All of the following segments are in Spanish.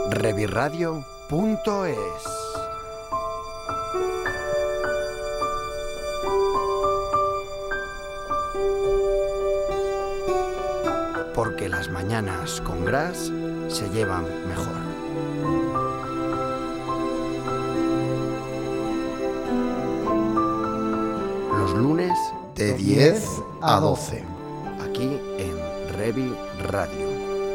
rebirradio.es. Porque las mañanas con Gras se llevan mejor. Los lunes de 10 a 12, aquí en Revi Radio.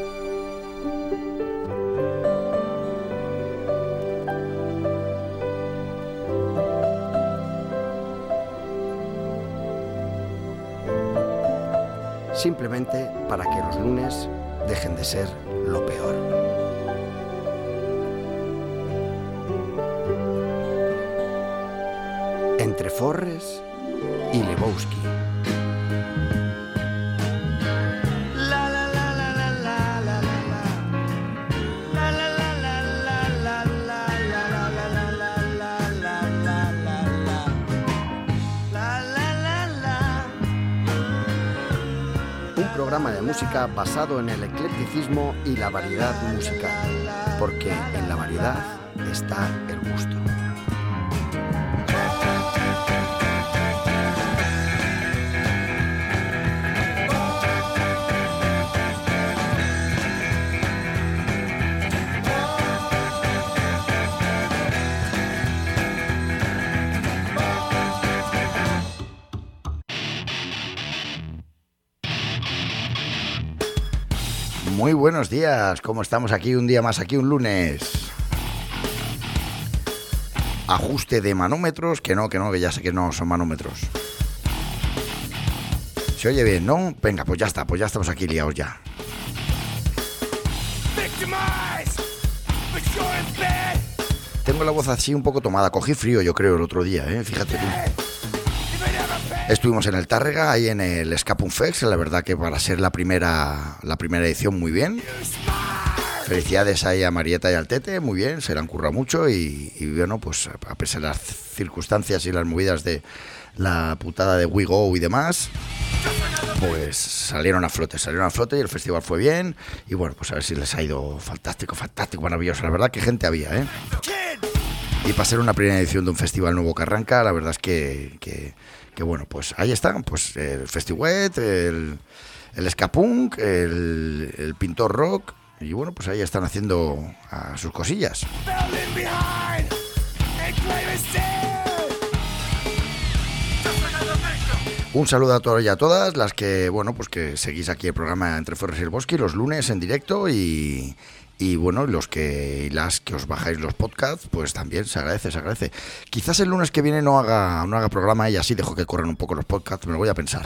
Simplemente para que los lunes dejen de ser lo peor. Entre Forres y Lebowski. Programa de música basado en el eclecticismo y la variedad musical, porque en la variedad está el gusto. Muy buenos días, ¿cómo estamos aquí un día más, aquí un lunes? Ajuste de manómetros, que ya sé que no son manómetros. ¿Se oye bien, no? Venga, pues ya está, pues ya estamos aquí liados ya. Tengo la voz así un poco tomada, cogí frío yo creo el otro día, fíjate tú. Estuvimos en el Tárrega, ahí en el Escape Fest, la verdad que para ser la primera edición muy bien. Felicidades ahí a Marieta y al Tete, muy bien, se le han currado mucho y bueno, pues a pesar de las circunstancias y las movidas de la putada de We Go y demás, pues salieron a flote y el festival fue bien y bueno, pues a ver si les ha ido fantástico, maravilloso, la verdad que gente había, Y para ser una primera edición de un festival nuevo que arranca, la verdad es que bueno, pues ahí están, pues el Festiwet, el Escapunk, el Pintor Rock, y bueno, pues ahí están haciendo a sus cosillas. Un saludo a todos y a todas las que, bueno, pues que seguís aquí el programa Entre Forres y el Bosque los lunes en directo y bueno, las que os bajáis los podcasts, pues también se agradece. Quizás el lunes que viene no haga programa y así dejo que corran un poco los podcasts, me lo voy a pensar.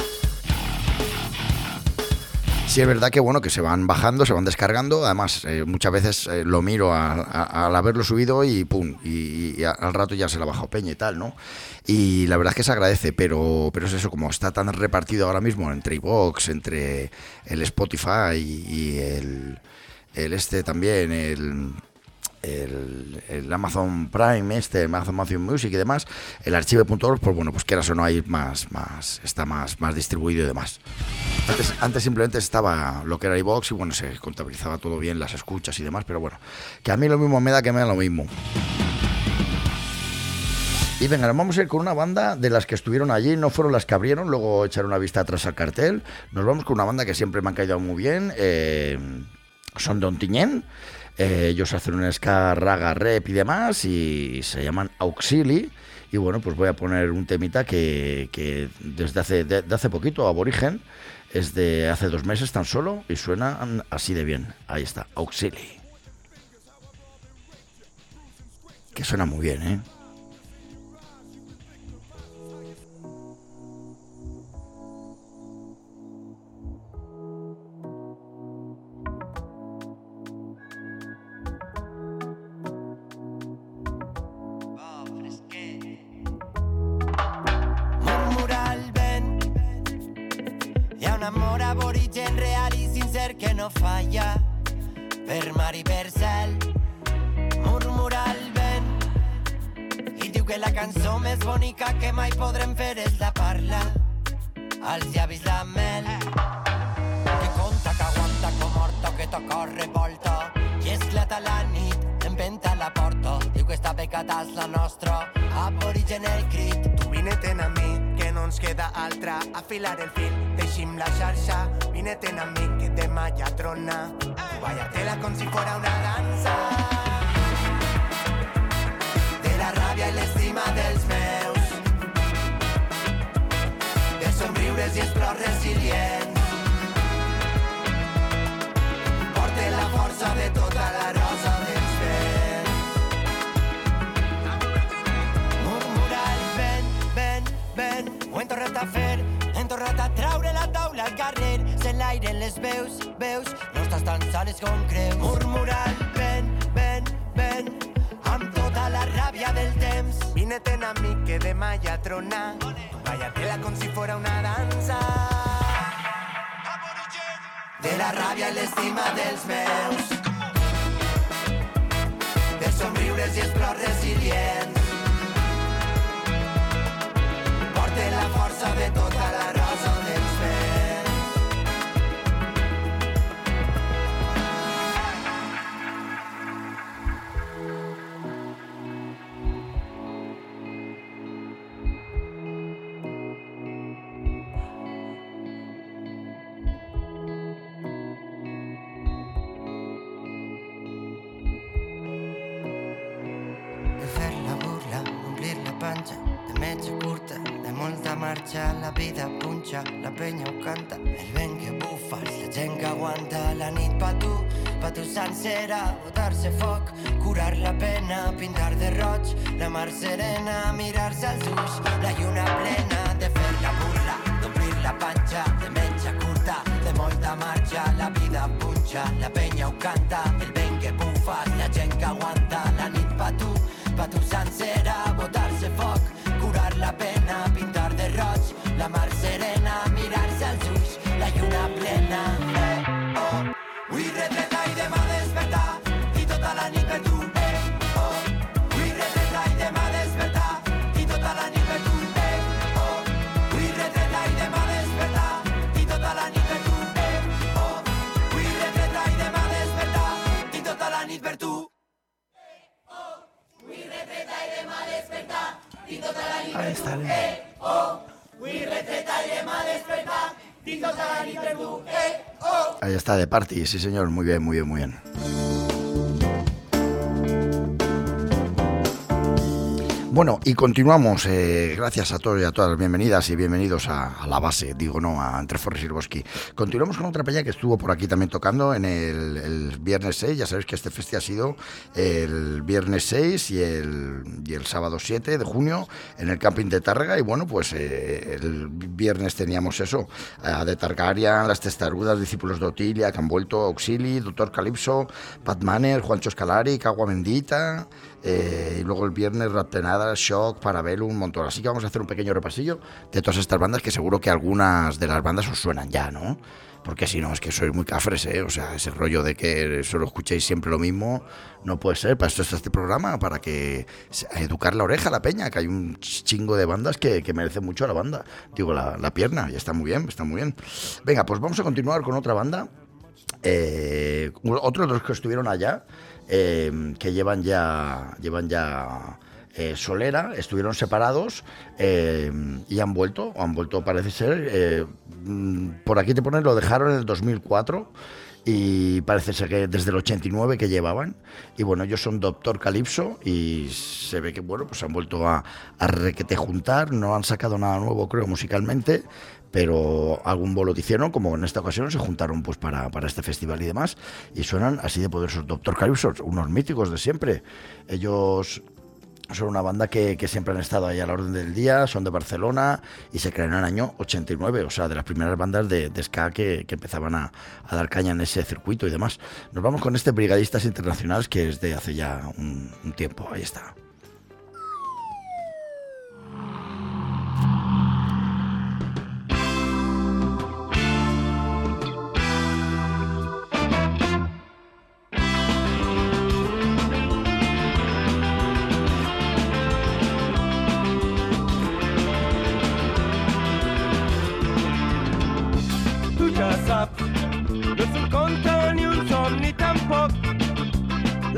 Sí, es verdad que bueno, que se van bajando, se van descargando, además muchas veces lo miro al haberlo subido y pum, y al rato ya se la ha bajado Peña y tal, ¿no? Y la verdad es que se agradece, pero es eso, como está tan repartido ahora mismo entre iVoox, entre el Spotify y el también, el Amazon Prime, Amazon Music y demás, el archive.org, pues bueno, pues quieras o no hay está más distribuido y demás. Antes simplemente estaba lo que era iVoox y bueno, se contabilizaba todo bien, las escuchas y demás, pero bueno, que a mí lo mismo me da lo mismo. Y venga, nos vamos a ir con una banda de las que estuvieron allí, no fueron las que abrieron, luego echaron una vista atrás al cartel. Nos vamos con una banda que siempre me han caído muy bien, son de Ontinyent, ellos hacen un ska, raga, rap y demás, y se llaman Auxili, y bueno, pues voy a poner un temita que desde hace poquito, Aborigen, es de hace 2 meses tan solo, y suena así de bien. Ahí está, Auxili, que suena muy bien, amor aborigen real i sincer que no falla per mar i per cel murmura el vent i diu que la cançó més bonica que mai podrem fer és la parla als llavis la mel que conta, que aguanta, que morta, que toca revolta i I esclata la nit, inventa la porta, diu que està becata és la nostra aborigen el crit. Tu vine-te'n a mi, que no ens queda altra, afilar el fil, deixim la xarxa. Vine-te'n a mi, que demà ja trona, tu balla-te-la com si fora una dansa. De la ràbia i l'estima dels meus, de somriures i els plors resilients, porte la força de tota la rosa dels vents. Murmura el vent, ho hem tornat a fer, hem tornat a traure la taula al carrer, s'enlairen les veus, no estàs tan soles com creus. Murmura el vent, amb tota la ràbia del temps. Vine-te'n a mi, que demà ja trona, tu balla-te-la com si fora una dansa. De la ràbia i l'estima dels meus, de somriures i els plors resilients, porte la força de tota la rosa dels vents. Marxa, la vida punxa, la penya ho canta, el vent que bufa, la gent que aguanta, la nit pa tu sencera, botar-se foc, curar la pena, pintar de roig, la mar serena, mirar-se als ulls, la lluna plena, de fer la burla, d'omplir la panxa, de metja curta, de molta marxa, la vida punxa, la penya ho canta, el vent que bufa, la gent que aguanta, la nit pa tu sencera, botar-se foc, curar la pena, pintar de roig, la mar serena, mirar-se als ulls, la lluna plena. Vull retretar i demà despertar, i tota la nit per tu. Vull retretar i demà despertar, i tota la nit per tu. Vull retretar i demà despertar, i tota la nit per tu. Vull retretar i demà despertar, i tota la nit per tu. Vull retretar i demà despertar, i tota la nit per tu. Vull retretar i demà despertar, i tota la nit per tu. Ahí está, de Party, sí señor, muy bien, muy bien, muy bien. Bueno, y continuamos, gracias a todos y a todas, bienvenidas y bienvenidos a la base, digo no, a Entre Forres y Bosque. Continuamos con otra peña que estuvo por aquí también tocando en el viernes 6, ya sabéis que este festival ha sido el viernes 6 y el sábado 7 de junio en el camping de Tárrega, y bueno, pues el viernes teníamos eso, a de Targaryen, Las Testarudas, Discípulos de Otilia, que han vuelto, Auxili, Doctor Calypso, Pat Manner, Juancho Scalari, Cagua Bendita, y luego el viernes Raptenada, Shock, Parabellum, un montón. Así que vamos a hacer un pequeño repasillo de todas estas bandas, que seguro que algunas de las bandas os suenan ya, ¿no? Porque si no, es que sois muy cafres, ¿eh? O sea, ese rollo de que solo escuchéis siempre lo mismo no puede ser. Para esto está este programa, para que educar la oreja a la peña, que hay un chingo de bandas que merecen mucho a la banda. Digo, la pierna, y está muy bien, está muy bien. Venga, pues vamos a continuar con otra banda. Otros de los que estuvieron allá, que llevan ya solera, estuvieron separados y han vuelto parece ser, por aquí te ponen, lo dejaron en el 2004 y parece ser que desde el 89 que llevaban, y bueno, ellos son Doctor Calypso y se ve que bueno, pues han vuelto a requete juntar, no han sacado nada nuevo creo musicalmente, pero algún bolo hicieron, como en esta ocasión se juntaron pues para este festival y demás, y suenan así de poderosos. Doctor Calypso, unos míticos de siempre. Ellos son una banda que siempre han estado ahí a la orden del día, son de Barcelona y se crearon en el año 89, o sea, de las primeras bandas de ska que empezaban a dar caña en ese circuito y demás. Nos vamos con este Brigadistas Internacionales, que es de hace ya un tiempo. Ahí está.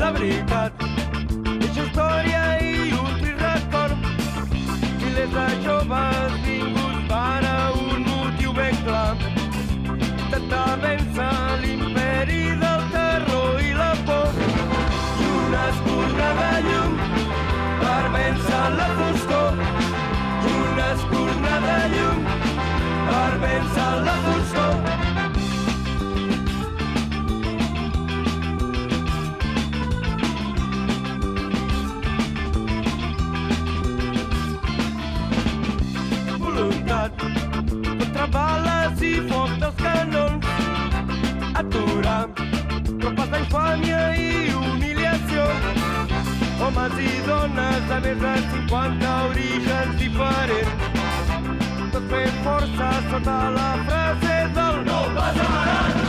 la veritat. Eixa història i un trist record, milers de joves vinguts per a un motiu ben clar. Intentar vèncer l'imperi del terror i la por, i una espurna de llum per vèncer la foscor, i una espurna de llum per vèncer la foscor. Voluntat contra bales i foc dels canons, aturar tropes d'infàmia i humiliació, homes i dones de més de 50 orígens diferents, tot fent força sota la frase del no passaran.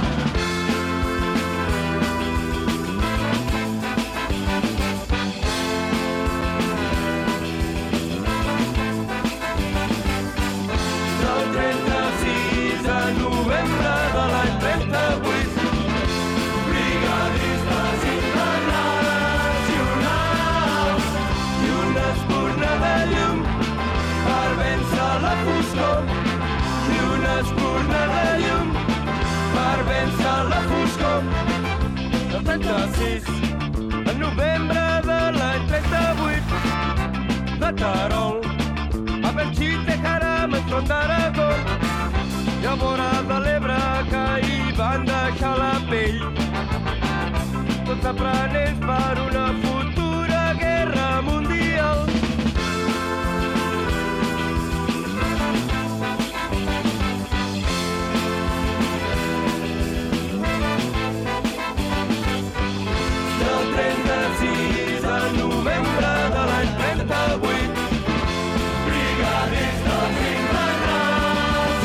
Del 36 de novembre de l'any 38, brigadistes internacionals i una espurna de llum per vèncer la foscor, i una espurna de llum per vèncer la foscor. El 36 de novembre de l'any 38, de Terol a Belchite, Caram, enfront d'Aragó, i a vora de l'Ebre que hi van deixar la pell, tots aprenents per una futura guerra mundial. Del 36 de novembre de l'any 38, brigadistes internacionals.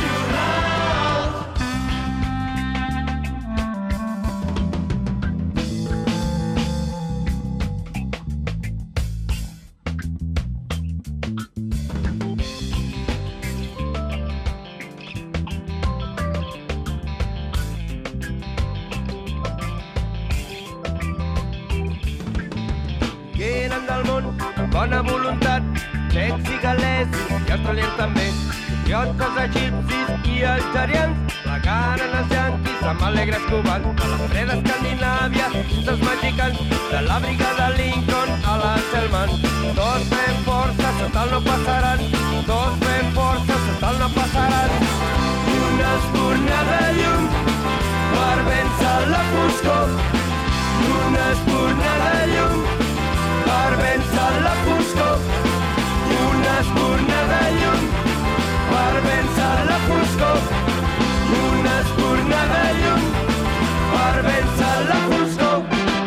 Eren del món amb bona voluntat, grecs i gal·lesos i australians també, patriotes egipcis i algerians, plegaren els yanquis amb alegres cubans, de la freda Escandinàvia fins als mexicans, de la brigada Lincoln a la Selman. Tots fem força, sota el no passaran, tots fem força, sota el no passaran. I una espurna de llum per vèncer la foscor, i una espurna de llum per vèncer la foscor, i una espurna de llum per vèncer la foscor, i una espurna de llum per vèncer la foscor.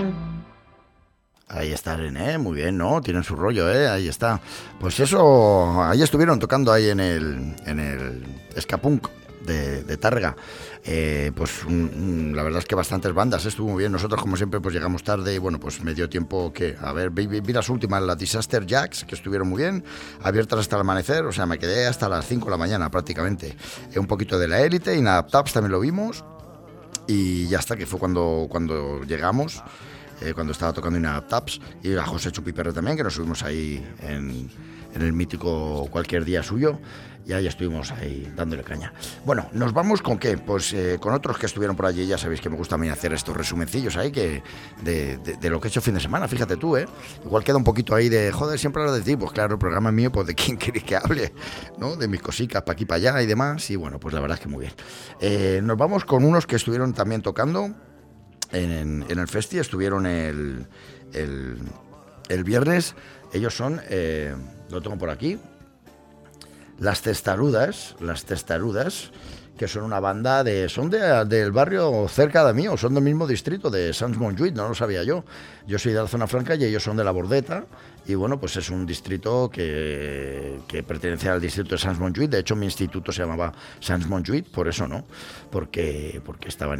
Ahí está René, muy bien, ¿no? Tienen su rollo, ahí está. Pues eso, ahí estuvieron tocando ahí en el Ska-Punk de Tárrega. Pues la verdad es que bastantes bandas, estuvo muy bien. Nosotros como siempre pues llegamos tarde y bueno, pues me dio tiempo que, a ver, vi las últimas, las Disaster Jacks, que estuvieron muy bien, abiertas hasta el amanecer, o sea, me quedé hasta las 5 de la mañana prácticamente. Un poquito de La Élite, Inadaptables también lo vimos y ya está, que fue cuando llegamos, cuando estaba tocando Inadaptables, y a José Chupiperro también, que nos subimos ahí en el mítico Cualquier Día Suyo. Y ahí estuvimos ahí dándole caña. Bueno, ¿nos vamos con qué? Pues con otros que estuvieron por allí. Ya sabéis que me gusta a mí hacer estos resumencillos ahí que de lo que he hecho fin de semana. Fíjate tú, igual queda un poquito ahí de, joder, siempre hablo de ti. Pues claro, el programa es mío, pues de quién queréis que hable, ¿no? De mis cositas para aquí, para allá y demás. Y bueno, pues la verdad es que muy bien. Nos vamos con unos que estuvieron también tocando en el festi. Estuvieron el viernes. Ellos son, lo tengo por aquí, Las Testarudas, que son una banda son del barrio cerca de mí, o son del mismo distrito de Sants-Montjuïc, no lo sabía yo. Yo soy de la zona franca y ellos son de la Bordeta, y bueno, pues es un distrito que pertenece al distrito de Sants-Montjuïc. De hecho, mi instituto se llamaba Sants-Montjuïc, por eso, ¿no? Porque estaba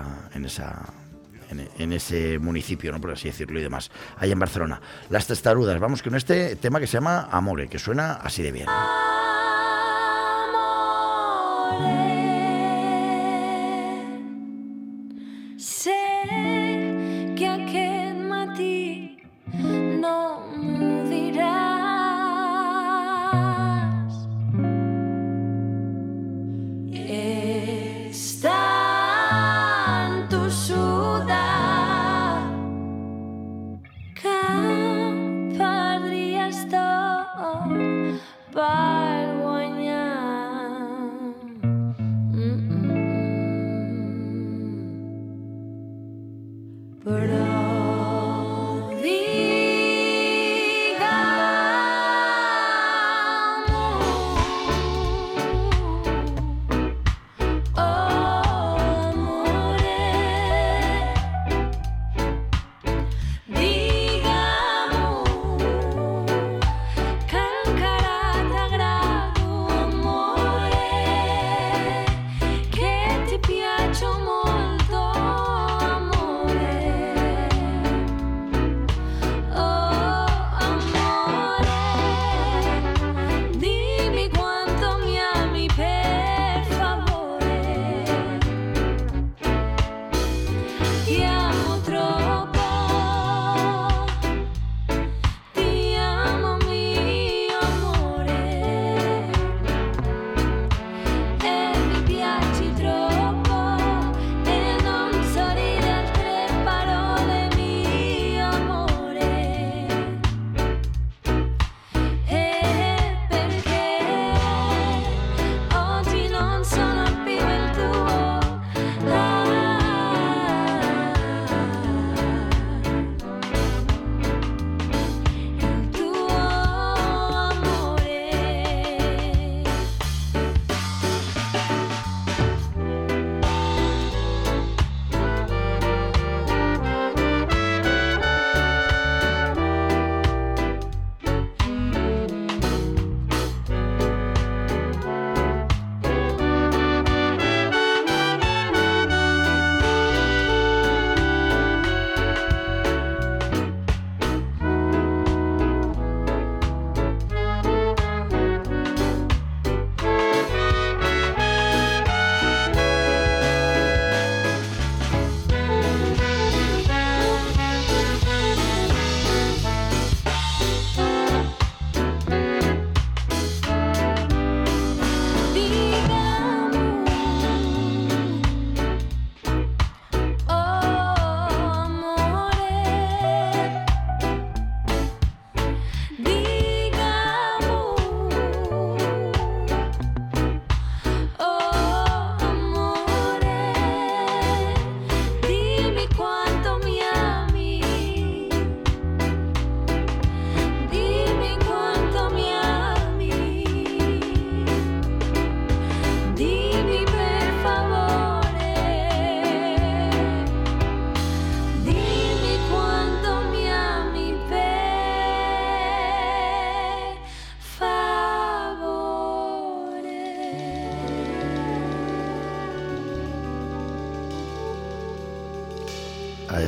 en ese municipio, ¿no? Por así decirlo y demás, ahí en Barcelona. Las Testarudas, vamos con este tema que se llama Amore, que suena así de bien. Sé que aquest matí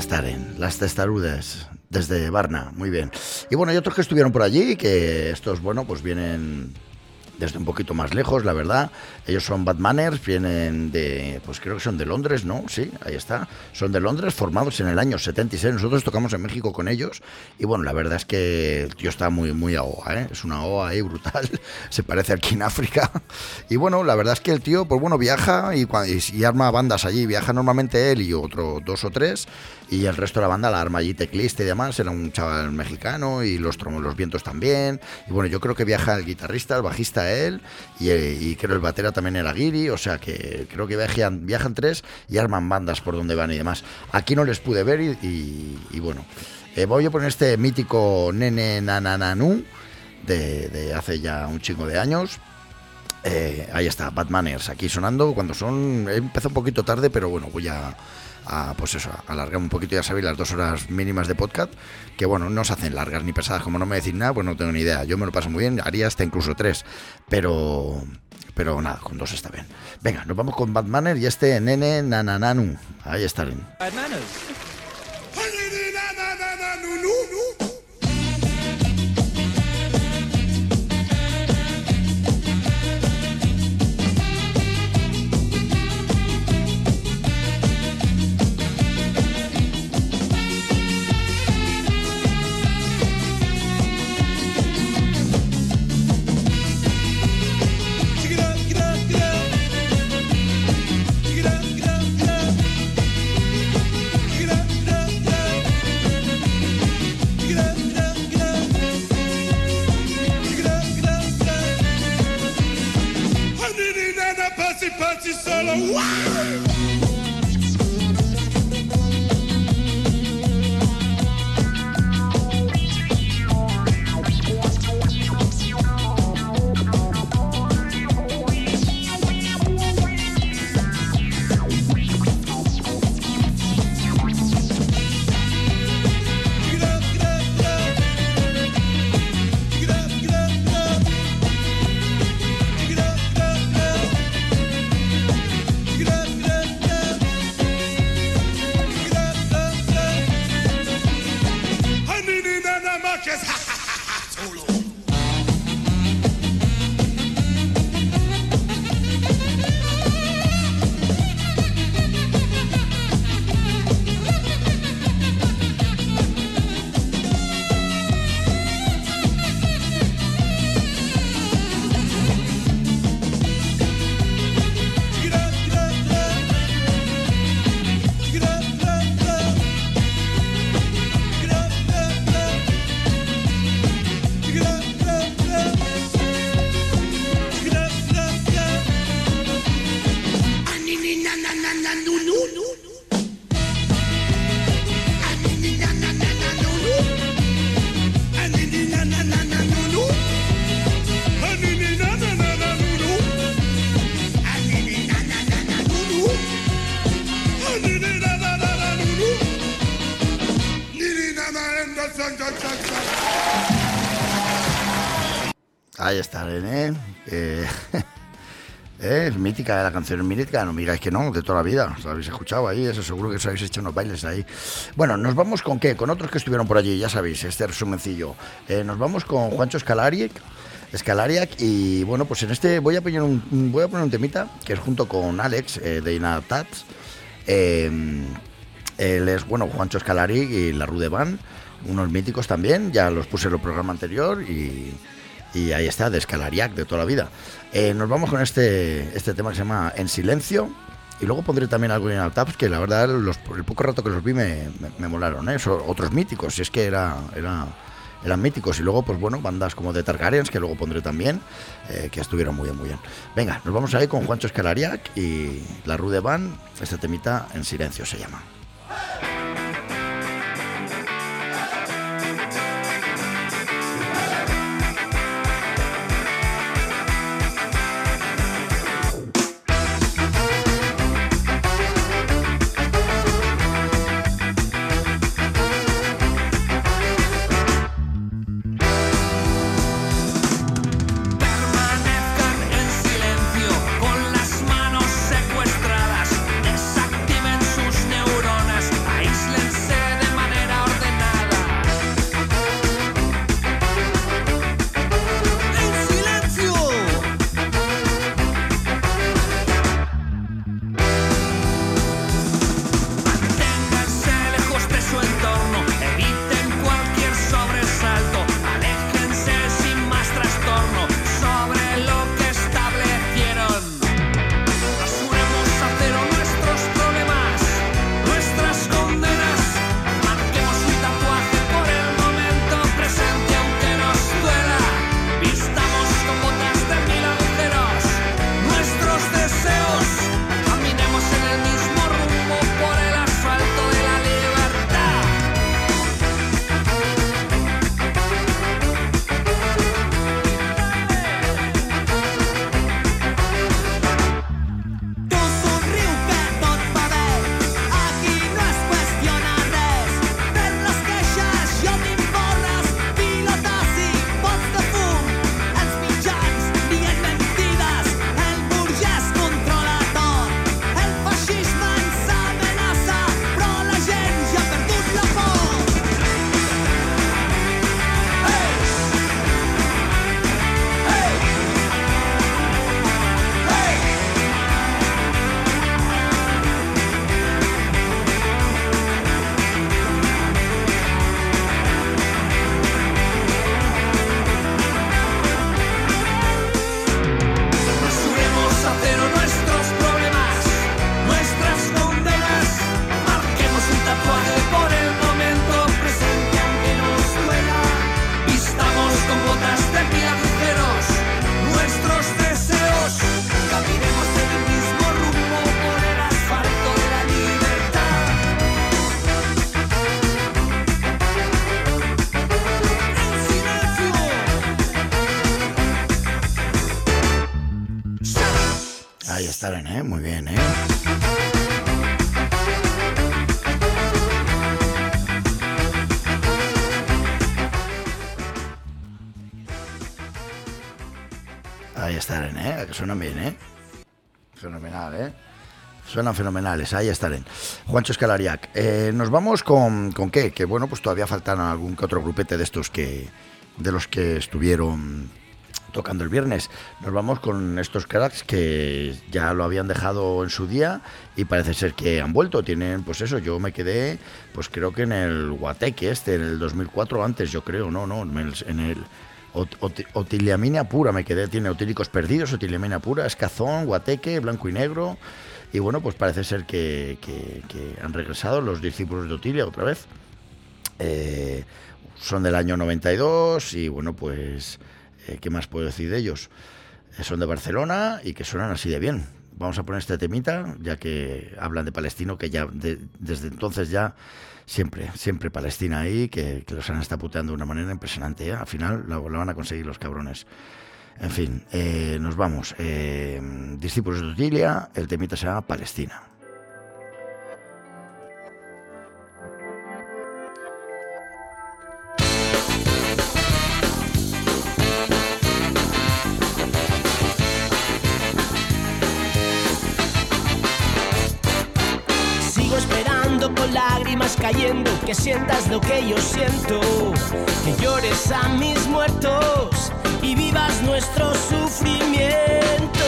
están, las testarudes desde Varna, muy bien. Y bueno, hay otros que estuvieron por allí, que estos, bueno, pues vienen desde un poquito más lejos, la verdad. Ellos son Bad Manners, vienen de, pues creo que son de Londres, ¿no? Sí, ahí está. Son de Londres, formados en el año 76. Nosotros tocamos en México con ellos. Y bueno, la verdad es que el tío está muy, muy a OA, ¿eh? Es una OA ahí brutal. Se parece al King África. Y bueno, la verdad es que el tío, pues bueno, viaja y arma bandas allí. Viaja normalmente él y otro 2 o 3. Y el resto de la banda la arma allí, teclista y demás. Era un chaval mexicano y los vientos también. Y bueno, yo creo que viaja el guitarrista, el bajista, él. Y creo el batera también era Guiri. O sea que creo que viajan 3 y arman bandas por donde van y demás. Aquí no les pude ver y bueno. Voy a poner este mítico Nene Nanananu de hace ya un chingo de años. Ahí está, Bad Manners, aquí sonando cuando son... Empezó un poquito tarde, pero bueno, voy a pues eso, alargar un poquito, ya sabéis, las 2 horas mínimas de podcast, que bueno, no se hacen largas ni pesadas, como no me decís nada, pues no tengo ni idea. Yo me lo paso muy bien, haría hasta incluso 3, pero nada, con 2 está bien. Venga, nos vamos con Bad Manners y este Nene Nanananu. Ahí estarán. Bad Manners. Party solo, wow! Ahí estarán, es mítica, la canción es mítica, no miráis que no, de toda la vida, os la habéis escuchado ahí, eso seguro que os habéis hecho unos bailes ahí. Bueno, nos vamos con ¿qué? Con otros que estuvieron por allí, ya sabéis, este resumencillo. Nos vamos con Juancho Escalariac y bueno, pues en este voy a poner un temita que es junto con Alex de Inadaptats. Él es, bueno, Juancho Escalariac y la Rude Band, unos míticos también, ya los puse en el programa anterior y ahí está, de Escalariac, de toda la vida. Nos vamos con este tema que se llama En Silencio y luego pondré también algo en Inadaptats, que la verdad el poco rato que los vi me molaron, son otros míticos, si es que eran míticos. Y luego, pues bueno, bandas como The Targaryens, que luego pondré también, que estuvieron muy bien, muy bien. Venga, nos vamos ahí con Juancho Escalariac y la Rude Band, este temita En Silencio se llama. Con las manos secuestradas, desactiven sus neuronas. estarán, muy bien, Ahí estarán, que suenan bien, fenomenal, suenan fenomenales, ahí estarán. Juancho Escalariac. Nos vamos con qué, que bueno, pues todavía faltan algún que otro grupete de estos de los que estuvieron tocando el viernes. Nos vamos con estos cracks que ya lo habían dejado en su día y parece ser que han vuelto. Tienen, pues eso, yo me quedé, pues creo que en el Guateque en el 2004 antes, yo creo, en el Otiliamina pura me quedé. Tiene Otílicos Perdidos, Otiliamina pura, Escazón, Guateque, Blanco y Negro. Y bueno, pues parece ser que han regresado los discípulos de Otilia otra vez. Son del año 92 y bueno, pues ¿qué más puedo decir de ellos? Son de Barcelona y que suenan así de bien. Vamos a poner este temita, ya que hablan de Palestino, que ya desde entonces ya siempre Palestina ahí, que los han estado puteando de una manera impresionante. Al final lo van a conseguir los cabrones. En fin, nos vamos. Discípulos de Otilia, el temita se llama Palestina. Con lágrimas cayendo, que sientas lo que yo siento, que llores a mis muertos y vivas nuestro sufrimiento.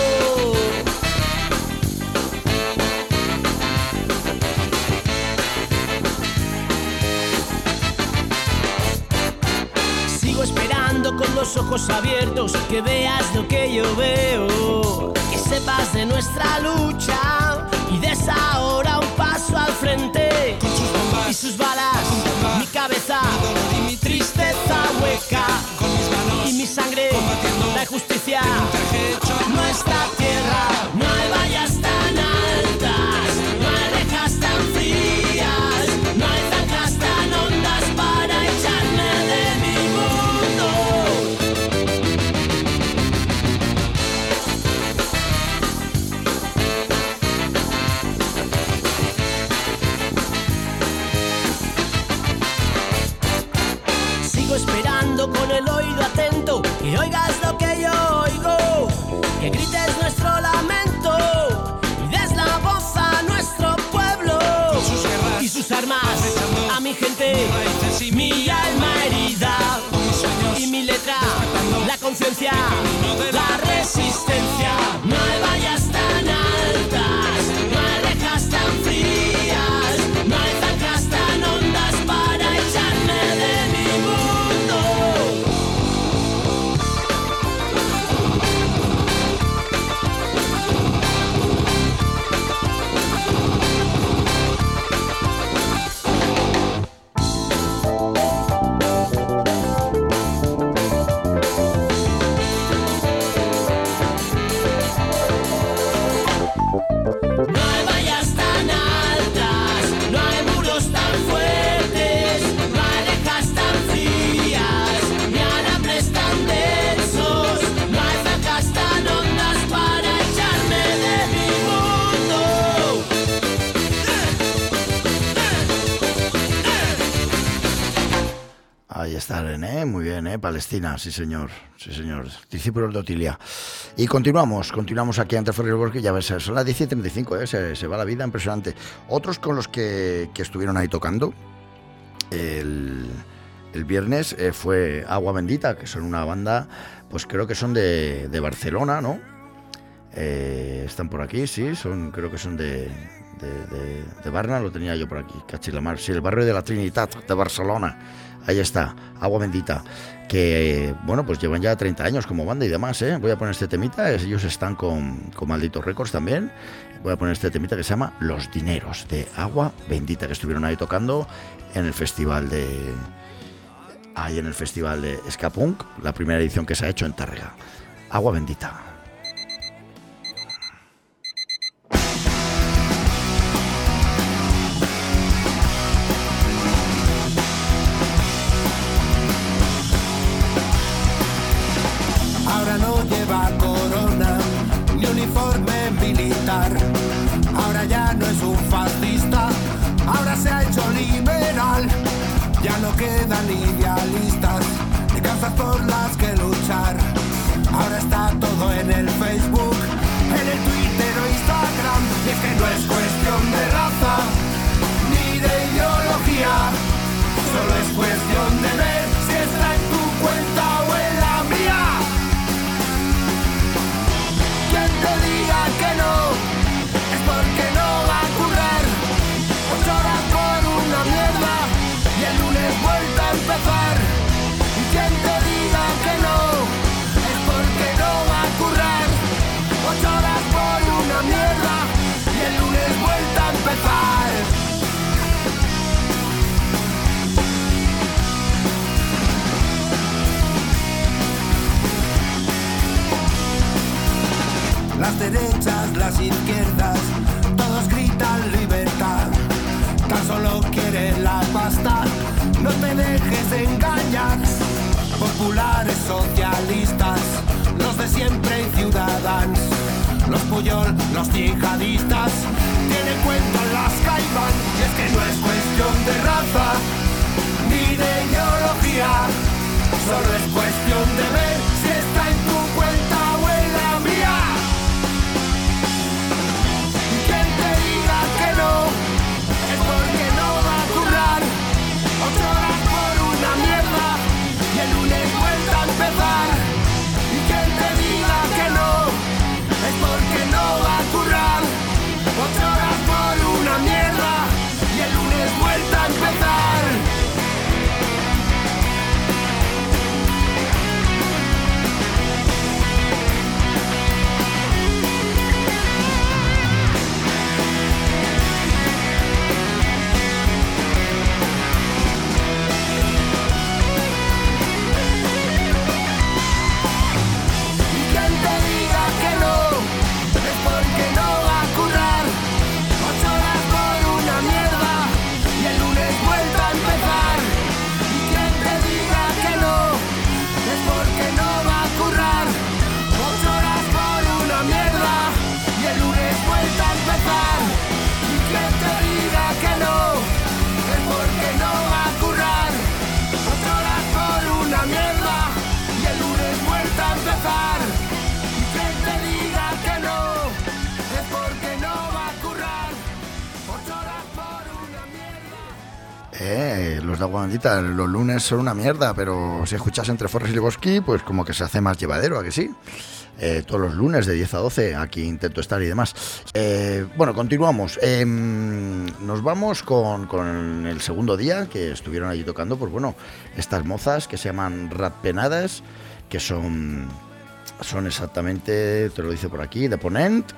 Sigo esperando con los ojos abiertos, que veas lo que yo veo, que sepas de nuestra lucha y des ahora un paso al frente. Con sus bombas y sus balas, mi cabeza, mi dolor y mi tristeza hueca, con mis manos y mi sangre, combatiendo la justicia, un traje hecho a nuestra tierra. No hay vallas tan altas, no hay rejas tan frías, no hay zanjas tan hondas para echarme de mi mundo. Sigo esperando con el oído atento, que oigas lo que yo oigo, que grites nuestro lamento y des la voz a nuestro pueblo, con sus guerras y sus armas, acechando a mi gente, mis raíces y mi alma herida, con mis sueños y mi letra, despertando la conciencia, camino de la resistencia. No hay vallas tan altas, no hay rejas tan frías, no hay zanjas tan hondas para echarme de mi mundo. No hay vallas tan altas, no hay muros tan fuertes, no hay rejas tan frías, ni alambres tan densos, no hay zanjas tan hondas para echarme de mi mundo. Ahí estarán, muy bien, Palestina, sí señor, discípulos de Otilia. Y continuamos aquí ante Ferrer Bosque, ya ves, son las 10:35, se va la vida, impresionante. Otros con los que estuvieron ahí tocando el viernes fue Agua Bendita, que son una banda, pues creo que son de Barcelona, ¿no? Están por aquí, sí, creo que son de Barna, lo tenía yo por aquí, Cachilamar, sí, el barrio de la Trinitat de Barcelona. Ahí está, Agua Bendita, que bueno, pues llevan ya 30 años como banda y demás, Voy a poner este temita, ellos están con Malditos Records también. Voy a poner este temita que se llama Los Dineros, de Agua Bendita, que estuvieron ahí tocando en el festival de Ska Punk, la primera edición que se ha hecho en Tárrega. Agua Bendita. Ahora no lleva corona ni uniforme militar. luchar. Ahora ya no es un fascista, ahora se ha hecho liberal. Ya no quedan idealistas ni causas por las que luchar. Ahora está todo en el Facebook, en el Twitter o Instagram. Y es que no es cuestión de raza ni de ideología, solo es cuestión de ver si está en tu cuenta o en la mía. Quien te diga que no es porque no va a currar. 8 horas por una mierda y el lunes vuelta a empezar. Y quien te diga que no es porque no va a currar. 8 horas por una mierda y el lunes vuelta a empezar. Las derechas, las izquierdas, todos gritan libertad. Tan solo quieren la pasta, no te dejes engañar. Populares, socialistas, los de siempre y Ciudadanos, los Puyol, los yihadistas, tienen cuenta en las Caimán. Y es que no es cuestión de raza ni de ideología, solo es cuestión de ver si está en tu cuenta o en la mía. Quien te diga que no es porque no va a currar. 8 horas por una mierda y el lunes vuelta a empezar. Y quien te diga que no es porque no va a currar. 8 horas por una mierda y el lunes vuelta a empezar. Los de Aguadandita, los lunes son una mierda, pero si escuchas Entre Forres y Lebowski, pues como que se hace más llevadero, ¿a que sí? Todos los lunes de 10 a 12, aquí intento estar y demás. Bueno, continuamos. Nos vamos con el segundo día que estuvieron allí tocando, pues bueno, estas mozas que se llaman Ratpenadas, que son exactamente, te lo dice por aquí, de Ponent.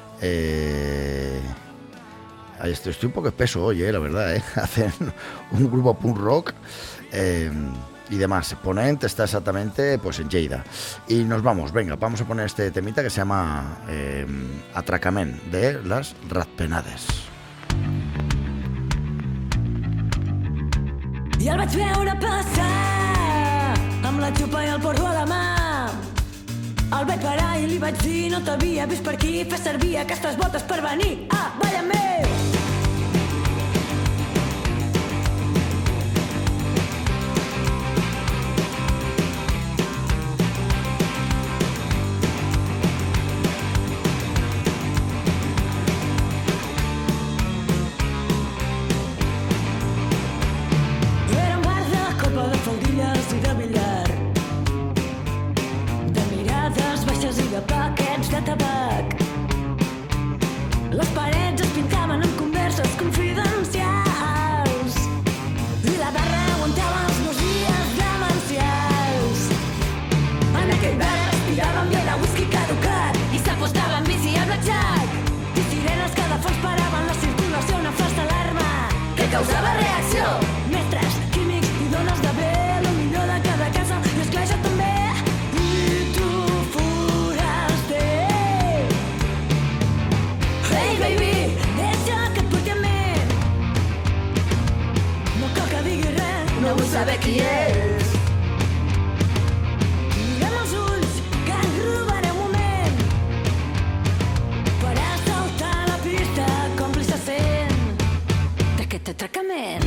Estoy un poco espeso hoy, la verdad, hacen un grupo punk rock y demás. Ponent está exactamente pues en Lleida. Y nos vamos, venga, vamos a poner este temita que se llama Atracament, de las Ratpenades. I el vaig veure passar amb la xupa i el porro a la mà. El vaig parar i li vaig dir no t'havia vist per aquí, fes servir aquestes botes per venir a ballar amb mi. Paquets de tabac. Les parets es pintaven amb converses confidencials i la barra aguantava els meus dies demencials. En aquell bar respiràvem i era whisky caducat i s'apostava en bici a blackjack i sirenes que de fons paraven la circulació, una falsa alarma que causava reacció. Mestres, químics i dones de bé, lo millor de cada casa i esclar jo també. Hey baby, deixa que et porti amb mi. No cal que digui res, no vull saber qui és. Mirem els ulls, que ens robaré un moment per assaltar tracament.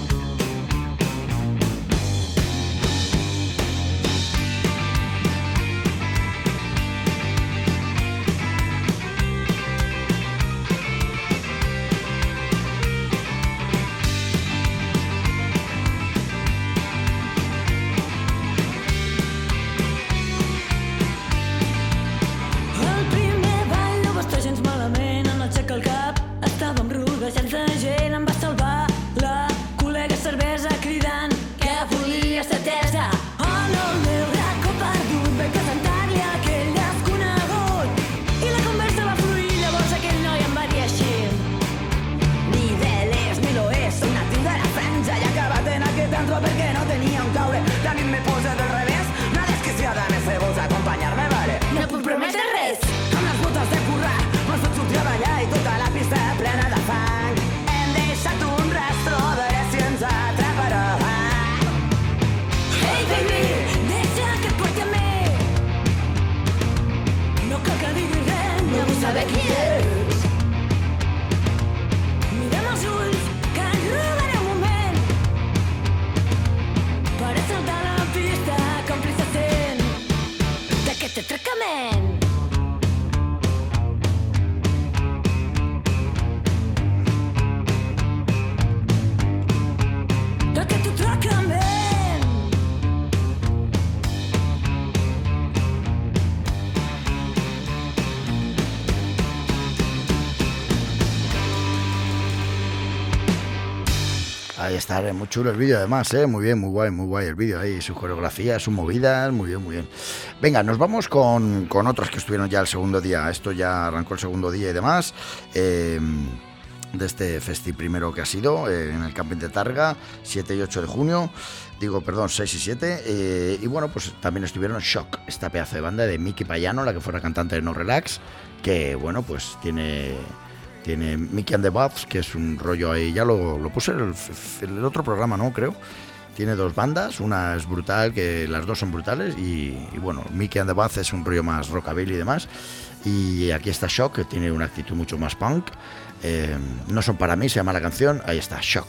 El primer ball no va estar gens malament, en aixecar el cap estàvem rodejats de gent, em va salvar la col·lega cervesa cridant que volia ser atesa. En el meu racó perdut vaig presentar-li a aquell desconegut i la conversa va fluir, llavors aquell noi em va dir així: ni de l'est ni l'oest, soy natiu de la franja i acabat en aquest antro perquè no tenia on caure. La nit me posa del revés, una desquiciada me sé vos acompanyar-me, vale? No puc prometre res, amb les botes de currar m'has fet sortir a ballar i tota la pista plena de fang. Hem deixat un rastro de si ens atraparà. Hey baby, deixa que et porti amb mi, no cal que diguis res, no vull saber qui és. Mira'm els ulls, que ens robaré un moment per assaltar la pista còmplice sent d'aquest atracament. D'aquest atracament. Ahí está, muy chulo el vídeo además, muy bien, muy guay el vídeo ahí, sus coreografías, sus movidas, muy bien. Venga, nos vamos con otros que estuvieron ya el segundo día, esto ya arrancó el segundo día y demás, de este festi primero que ha sido, en el camping de Targa, 7 y 8 de junio, 6 y 7, y bueno, pues también estuvieron Shock, esta pedazo de banda de Miki Payano, la que fuera cantante de No Relax, que bueno, pues tiene Mickey and the Buffs, que es un rollo ahí, ya lo puse en el otro programa, ¿no? Creo. Tiene dos bandas, una es brutal, que las dos son brutales, y bueno, Mickey and the Buffs es un rollo más rockabilly y demás. Y aquí está Shock, que tiene una actitud mucho más punk. No son para mí, se llama la canción, ahí está, Shock.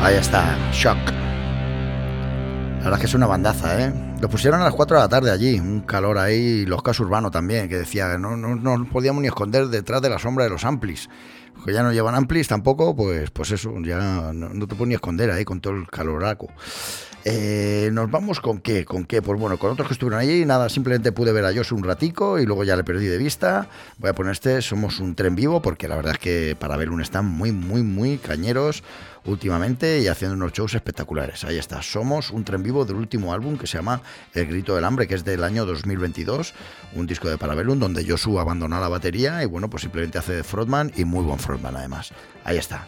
Ahí está, Shock. La verdad es que es una bandaza, ¿eh? Lo pusieron a las 4 de la tarde allí, un calor ahí, los Cas Urbano también, que decía, no nos podíamos ni esconder detrás de la sombra de los amplis. Que ya no llevan amplis tampoco, pues eso, ya no te puedes ni esconder ahí con todo el caloraco. Nos vamos con qué, pues bueno, con otros que estuvieron allí, nada, simplemente pude ver a Josu un ratico y luego ya le perdí de vista. Voy a poner Somos un tren vivo, porque la verdad es que para Parabellum están muy cañeros últimamente y haciendo unos shows espectaculares. Ahí está, Somos un tren vivo del último álbum que se llama El Grito del Hambre, que es del año 2022, un disco de Parabellum donde Josu abandona la batería y bueno, pues simplemente hace de frontman y muy buen frontman además. Ahí está.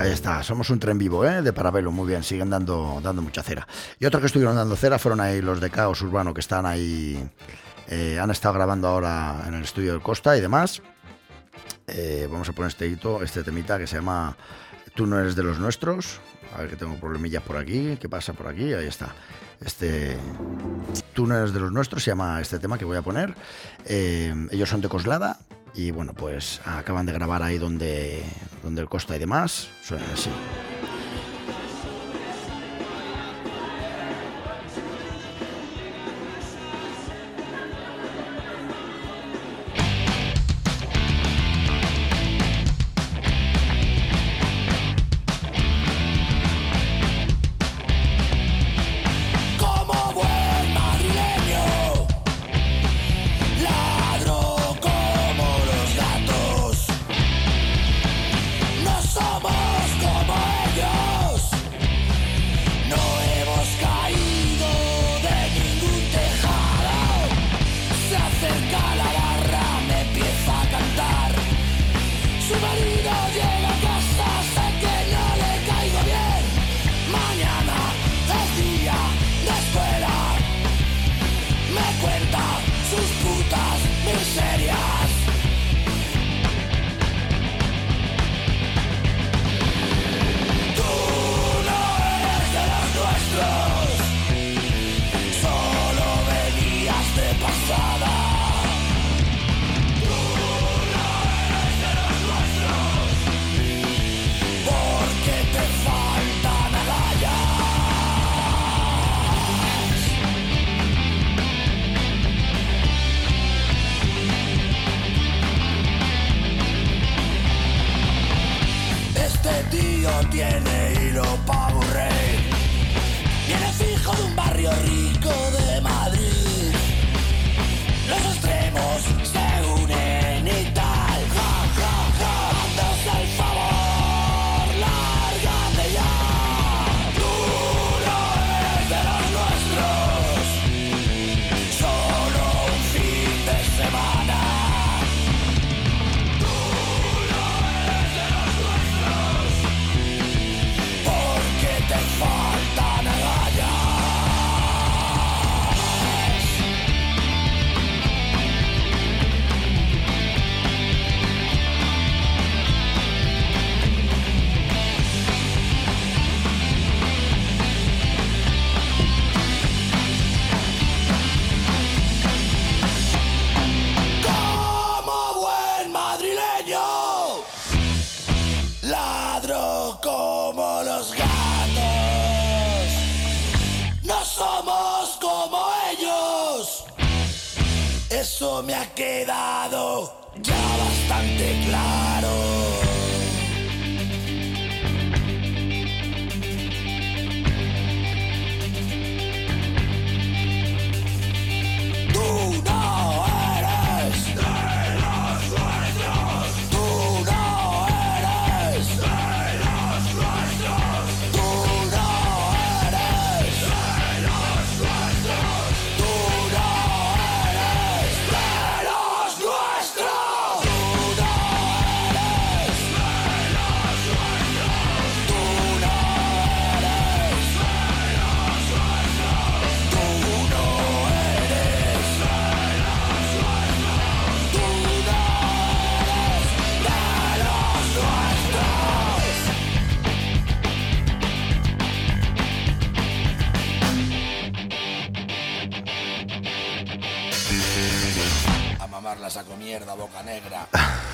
Ahí está, somos un tren vivo, de Parabellum, muy bien, siguen dando mucha cera. Y otros que estuvieron dando cera fueron ahí los de Caos Urbano, que están ahí, han estado grabando ahora en el estudio del Costa y demás. Vamos a poner este temita que se llama Tú no eres de los nuestros. A ver que tengo problemillas por aquí, ¿qué pasa por aquí? Ahí está. Tú no eres de los nuestros, se llama este tema que voy a poner. Ellos son de Coslada. Y bueno, pues acaban de grabar ahí donde el Costa y demás. Suena así. Tiene hilo pa' aburrir. Viene fijo de un barrio rico de Madrid. Los extremos se unen y tal. Ja, ja, ja. Haznos el favor, lárgate ya. Tú no eres de los nuestros. Solo un fin de semana. Te faltan agallas. Como buen madrileño, ladro como los gatos. No somos como ellos. Eso me ha quedado ya bastante claro. Tú no eres de los nuestros. Tú no eres de los nuestros. Tú no eres de los nuestros. Tú no eres de los nuestros. Tú no eres de los nuestros. Tú no eres de los nuestros. Tú no eres de los nuestros. Tú no eres de los nuestros. A mamarla saco mierda, boca negra.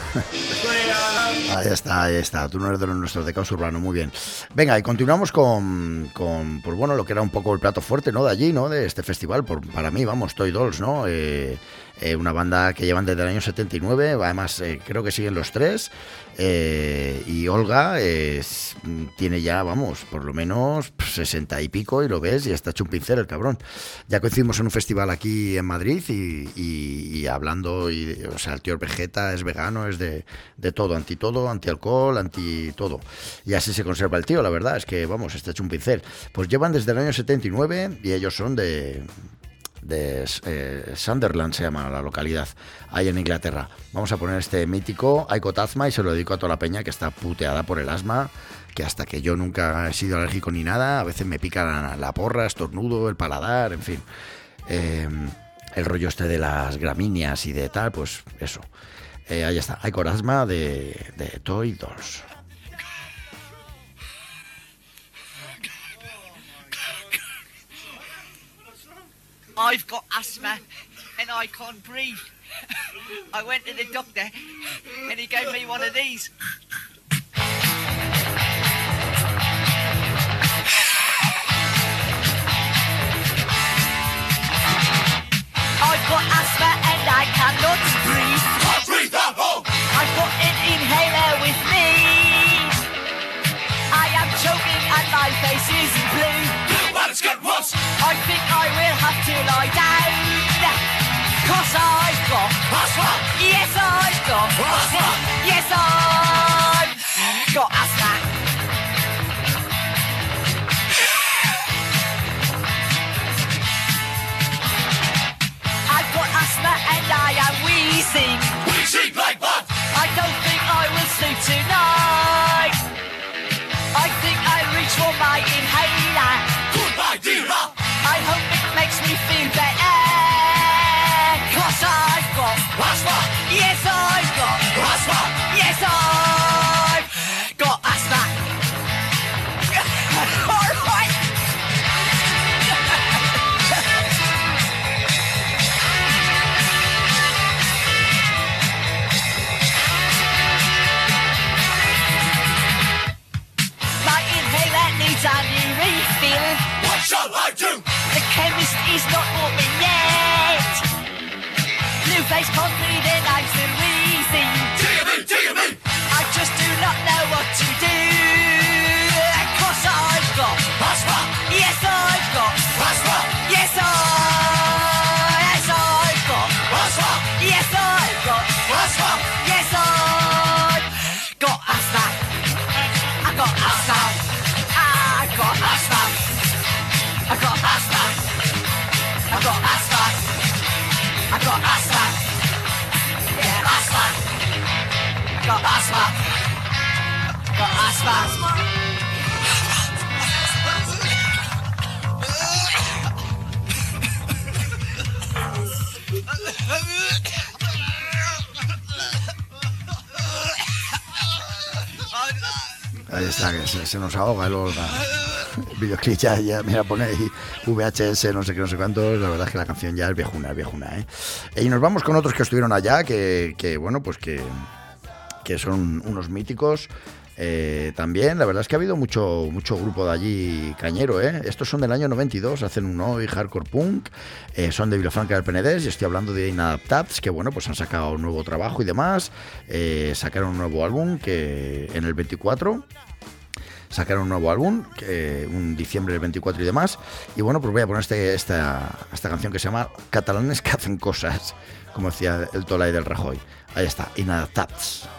Ahí está. Tú no eres de los nuestros, de Caos Urbano, muy bien. Venga, y continuamos con pues bueno, lo que era un poco el plato fuerte, ¿no? De allí, ¿no? De este festival, para mí, vamos, Toy Dolls, ¿no? Una banda que llevan desde el año 79, además creo que siguen los tres, y Olga tiene ya, vamos, por lo menos 60 y pico, y lo ves, y está hecho un pincel el cabrón. Ya coincidimos en un festival aquí en Madrid y hablando, o sea, el tío Vegeta es vegano, es de todo, anti-alcohol, anti-todo. Y así se conserva el tío, la verdad, es que, vamos, está hecho un pincel. Pues llevan desde el año 79 y ellos son de Sunderland se llama la localidad, ahí en Inglaterra. Vamos a poner este mítico I Got Asthma y se lo dedico a toda la peña que está puteada por el asma, que hasta que yo nunca he sido alérgico ni nada, a veces me pica la porra, estornudo, el paladar, en fin. El rollo este de las gramíneas y de tal, pues eso. Ahí está, I Got Asthma de Toy Dolls. I've got asthma and I can't breathe. I went to the doctor and he gave me one of these. I've got asthma and I cannot breathe. Can't breathe at all. I've got an inhaler with me. I am choking and my face is blue. But it's getting worse. I think I will have to lie down. 'Cause I've got asthma. Yes, I've got asthma. Yes, I've got asthma. I've got asthma and I am wheezing. Wheezing like what? I don't think I will sleep tonight. I think I'll reach for my inhaler. Good idea. I hope it makes me feel better. 'Cause I've got asthma. Yes, I've got asthma. Yes, I've got asthma. All right. My inhaler needs a new refill. What shall I do? The chemist is not open yet. Blue face can't breathe and I'm still wheezing. Dear me. I just do not know what to do. 'Cause I've got asthma. Yes, I've got asthma. Yes, I've got asthma. Yes, I've got asthma. Yes, I've got asthma. I got asthma. I got asthma. I got asthma. I got asthma. I got asthma. Yeah, asthma. I got asthma. Got asthma. Ahí está, que se nos ahoga el videoclip ya, mira, pone ahí VHS, no sé qué, no sé cuántos. La verdad es que la canción ya es viejuna, ¿eh? Y nos vamos con otros que estuvieron allá, que bueno, pues que son unos míticos. También, la verdad es que ha habido mucho grupo de allí cañero, ¿eh? Estos son del año 92, hacen un hoy hardcore punk, son de Vilafranca del Penedès, y estoy hablando de Inadaptats, que bueno, pues han sacado un nuevo trabajo y demás, sacaron un nuevo álbum que en el 24... Sacaron un nuevo álbum, un diciembre del 24 y demás. Y bueno, pues voy a poner esta canción que se llama Catalanes que hacen cosas, como decía el Tolai del Rajoy. Ahí está, Inadaptats.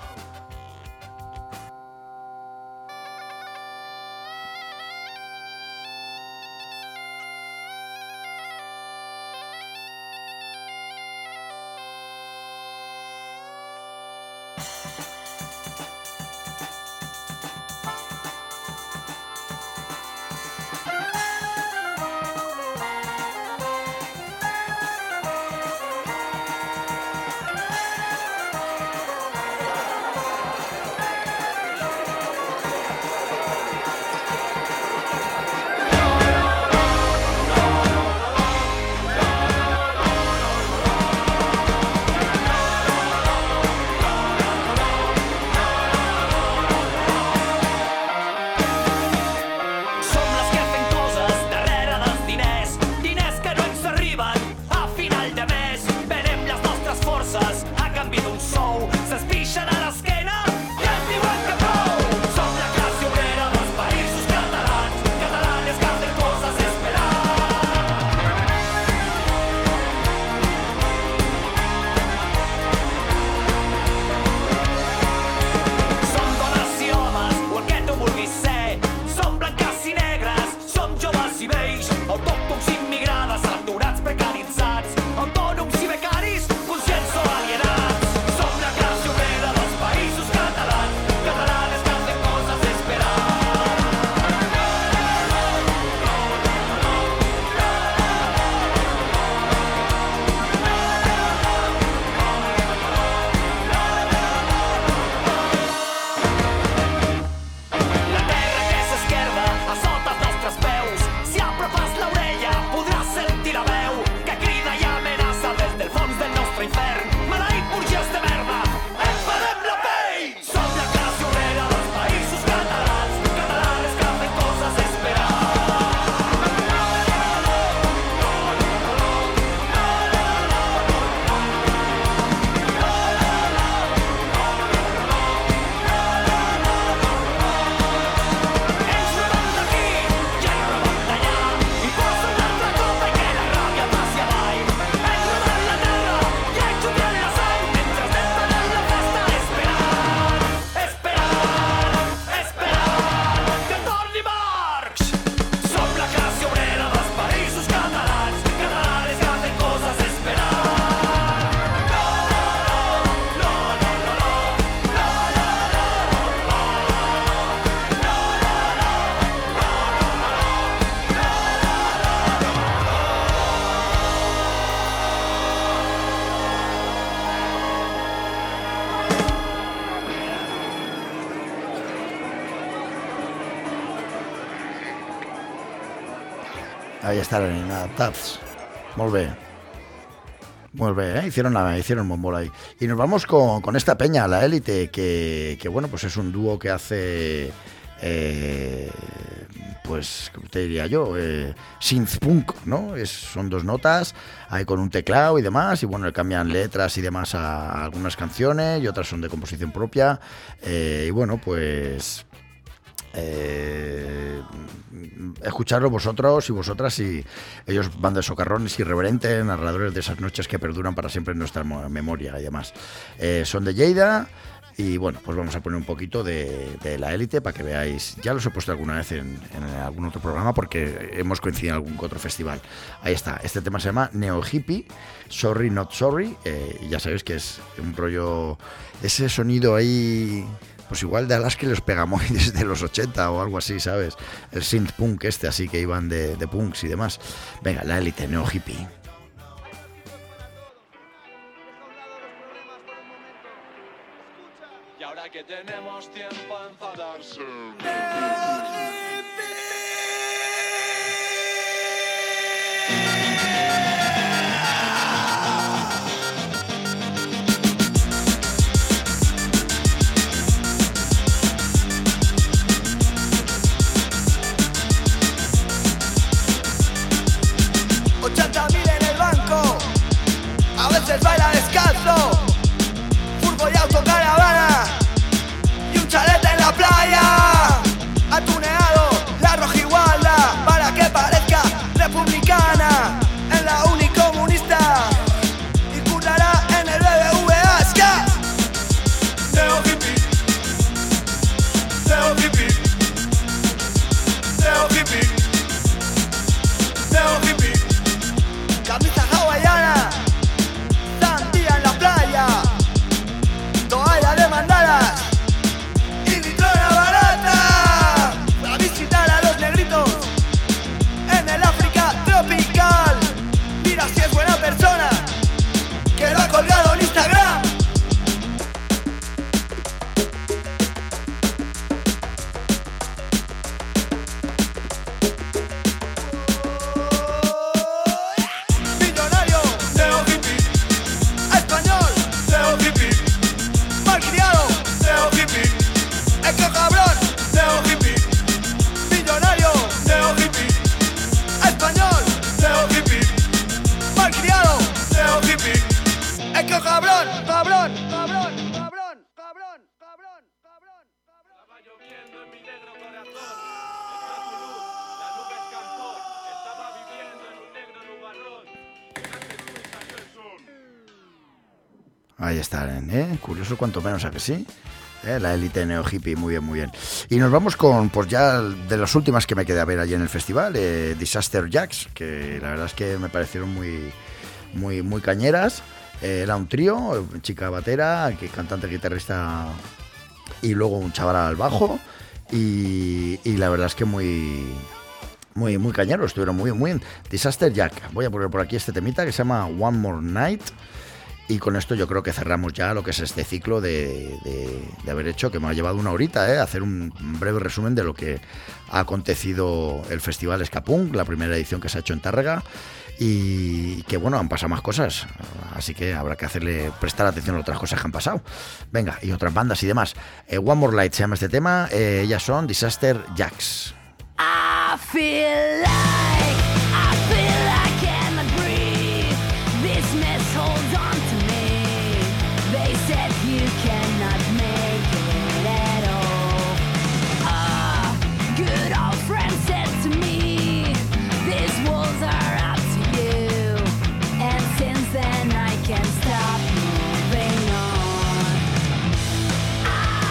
Ahí está, inadaptats. Molt bé. Molt bé, hicieron bombola ahí. Y nos vamos con esta peña, la Élite, que bueno, pues es un dúo que hace... pues, ¿qué te diría yo? Synth punk, ¿no? Son 2 notas, ahí con un teclado y demás, y bueno, le cambian letras y demás a algunas canciones, y otras son de composición propia, y bueno, pues... escucharlo vosotros y vosotras, y ellos van de socarrones irreverentes, narradores de esas noches que perduran para siempre en nuestra memoria y demás. Son de Lleida. Y bueno, pues vamos a poner un poquito de la Élite para que veáis. Ya los he puesto alguna vez en algún otro programa porque hemos coincidido en algún otro festival. Ahí está, este tema se llama Neo Hippie, Sorry Not Sorry, y ya sabéis que es un rollo, ese sonido ahí, pues igual de Alaska y los Pegamoides de los 80 o algo así, ¿sabes? El synth punk así que iban de punks y demás. Venga, la Élite, Neo Hippie. Que tenemos tiempo a enfadarse. $80.000 en el banco, a veces baila descalzo, furbo y autocaravana, chalet en la playa, atuneado, la rojigualda, para que parezca republicana, en la unicomunista, y currará en el BBVA, ska. Neo hippie, neo hippie, neo hippie, neo hippie, camisa hawaiana, sandía en la playa, toalla de mandalas, tropical. Mira si es buena persona, que lo ha colgado en Instagram. Millonario, neo hippie, español, neo hippie, malcriado, neo hippie, eco cabrón, neo hippie, millonario, neo hippie, español, neo hippie, malcriado, neo hippie, es que cabrón, cabrón, cabrón, cabrón, cabrón, cabrón, cabrón, cabrón. Estaba lloviendo en mi negro corazón, la nube escampó, estaba viviendo en un negro nubarrón, antes salió el sol. Ahí está, curioso cuanto menos, ¿a que sí? La Élite Neo Hippie, muy bien, muy bien. Y nos vamos con, pues ya de las últimas que me quedé a ver allí en el festival, Disaster Jacks, que la verdad es que me parecieron muy cañeras. Era un trío, chica batera, cantante, guitarrista y luego un chaval al bajo. Y la verdad es que muy cañeros, estuvieron muy bien. Disaster Jack, voy a poner por aquí este temita que se llama One More Night. Y con esto yo creo que cerramos ya lo que es este ciclo de haber hecho, que me ha llevado una horita, hacer un breve resumen de lo que ha acontecido el Festival Ska Punk, la primera edición que se ha hecho en Tárrega, y que bueno, han pasado más cosas, así que habrá que prestar atención a otras cosas que han pasado. Venga, y otras bandas y demás. One More Light se llama este tema, ellas son Disaster Jacks. I feel like I cannot breathe. This mess holds on to me. They said you cannot make it at all. Good old friend said to me, these walls are up to you. And since then I can't stop moving on.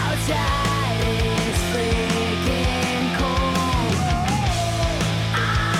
Outside is freaking cold.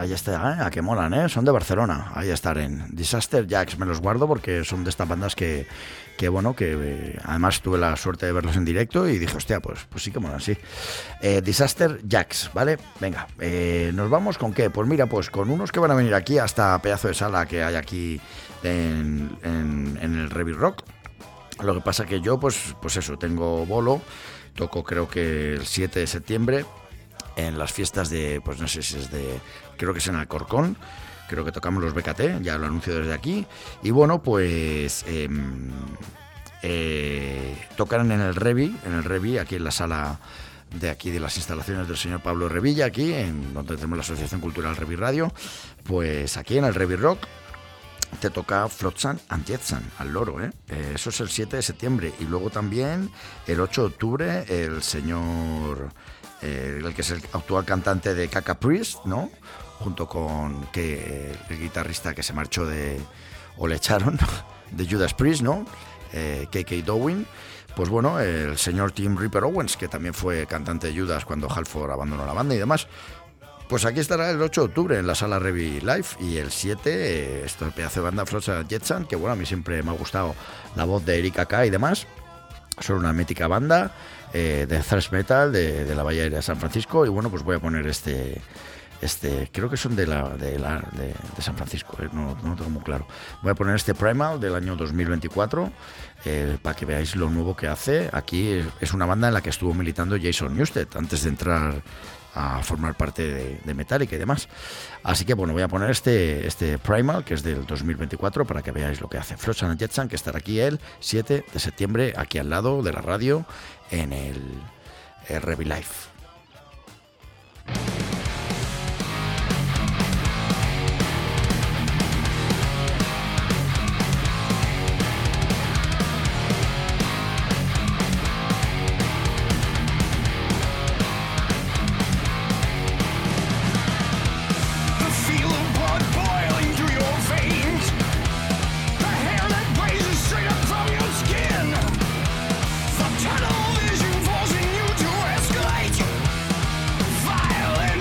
Ahí está, que molan, son de Barcelona. Ahí estarán. Disaster Jacks, me los guardo porque son de estas bandas que además tuve la suerte de verlos en directo y dije, hostia, pues sí que molan, sí. Disaster Jacks, ¿vale? Venga, ¿nos vamos con qué? Pues mira, pues con unos que van a venir aquí a esta pedazo de sala que hay aquí en el Revi Rock. Lo que pasa que yo, pues eso, tengo bolo, toco creo que el 7 de septiembre en las fiestas de, pues no sé si es de, creo que es en Alcorcón, creo que tocamos los BKT, ya lo anuncio desde aquí, y bueno, pues tocarán en el Revi, aquí en la sala de aquí de las instalaciones del señor Pablo Revilla, aquí, en donde tenemos la Asociación Cultural Revi Radio, pues aquí en el Revi Rock, te toca Flotsam and Jetsam, al loro, eso es el 7 de septiembre, y luego también el 8 de octubre el señor... el que es el actual cantante de Kaka Priest, ¿no? Junto con el guitarrista que se marchó o le echaron, de Judas Priest, ¿no? KK Downing. Pues bueno, el señor Tim Ripper Owens, que también fue cantante de Judas cuando Halford abandonó la banda y demás. Pues aquí estará el 8 de octubre en la sala Revi Live, y el 7, esta pedazo de banda Flotsam Jetsam, que bueno, a mí siempre me ha gustado la voz de Erika K y demás. Son una mítica banda de thrash metal de la Bahía de San Francisco, y bueno, pues voy a poner este creo que son de San Francisco, no tengo muy claro. Voy a poner este Primal del año 2024 para que veáis lo nuevo que hace. Aquí es una banda en la que estuvo militando Jason Newsted antes de entrar a formar parte de Metallica y demás. Así que bueno, voy a poner este Primal, que es del 2024, para que veáis lo que hace Flotsam and Jetsam, que estará aquí el 7 de septiembre, aquí al lado de la radio, en el Revi Live. Tunnel vision forcing you to escalate.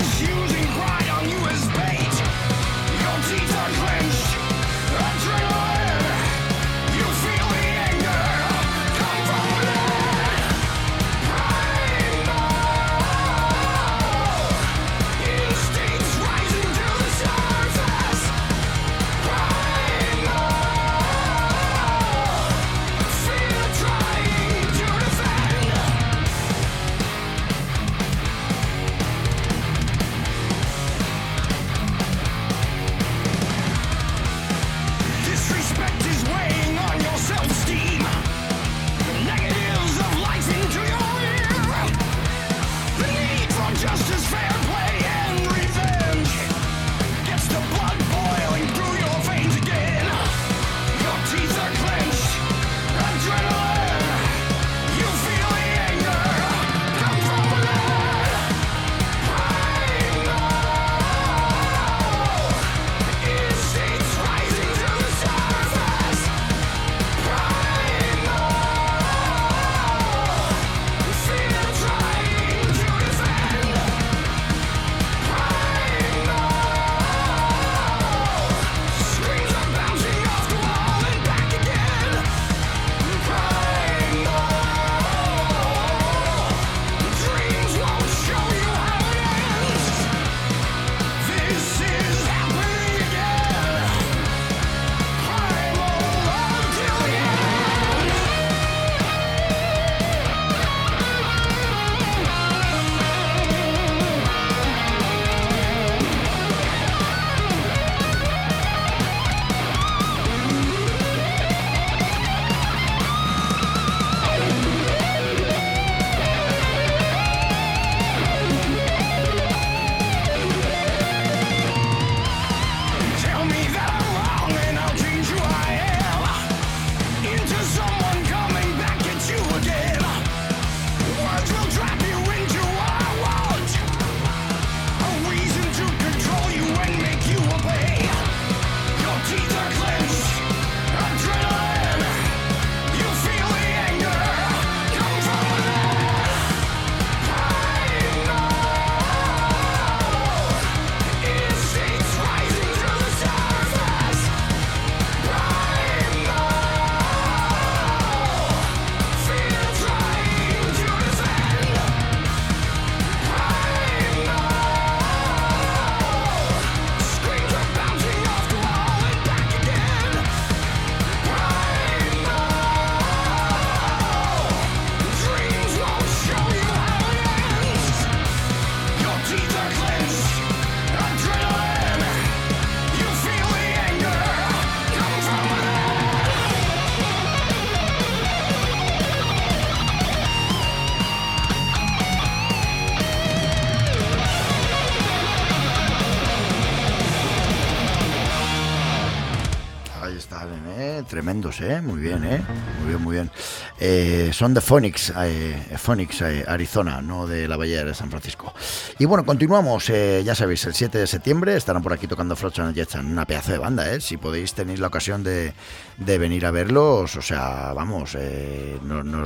están, tremendos, muy bien, muy bien. Son de Phoenix, Arizona, no de la Bahía de San Francisco. Y bueno, continuamos, ya sabéis, el 7 de septiembre estarán por aquí tocando Flotsam and Jetsam, una pedazo de banda, si podéis, tenéis la ocasión de venir a verlos, o sea, vamos, no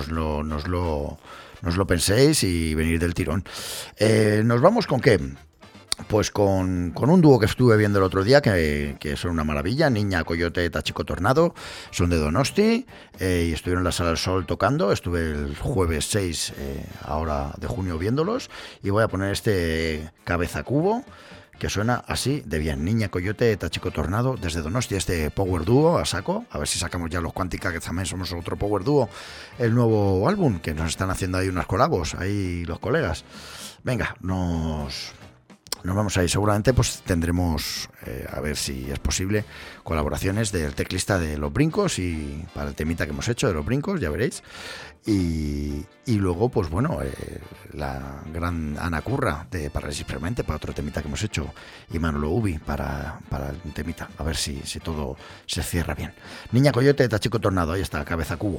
os lo penséis y venir del tirón. Nos vamos con ¿qué? Pues con un dúo que estuve viendo el otro día que son una maravilla, Niña Coyote Tachico Tornado, son de Donosti y estuvieron en la Sala del Sol tocando. Estuve el jueves 6 ahora de junio viéndolos y voy a poner este Cabeza Cubo que suena así de bien. Niña Coyote Tachico Tornado desde Donosti, este power dúo a saco, a ver si sacamos ya los Cuántica, que también somos otro power dúo, el nuevo álbum que nos están haciendo ahí unas colabos ahí los colegas. Venga, nos vamos ahí, seguramente pues tendremos, a ver si es posible, colaboraciones del teclista de Los Brincos y para el temita que hemos hecho de Los Brincos, ya veréis, y luego pues bueno, la gran Ana Curra de Parálisis Permanente para otro temita que hemos hecho y Manolo Ubi para el temita, a ver si todo se cierra bien. Niña Coyote Tachico Tornado, ahí está, Cabeza Cubo.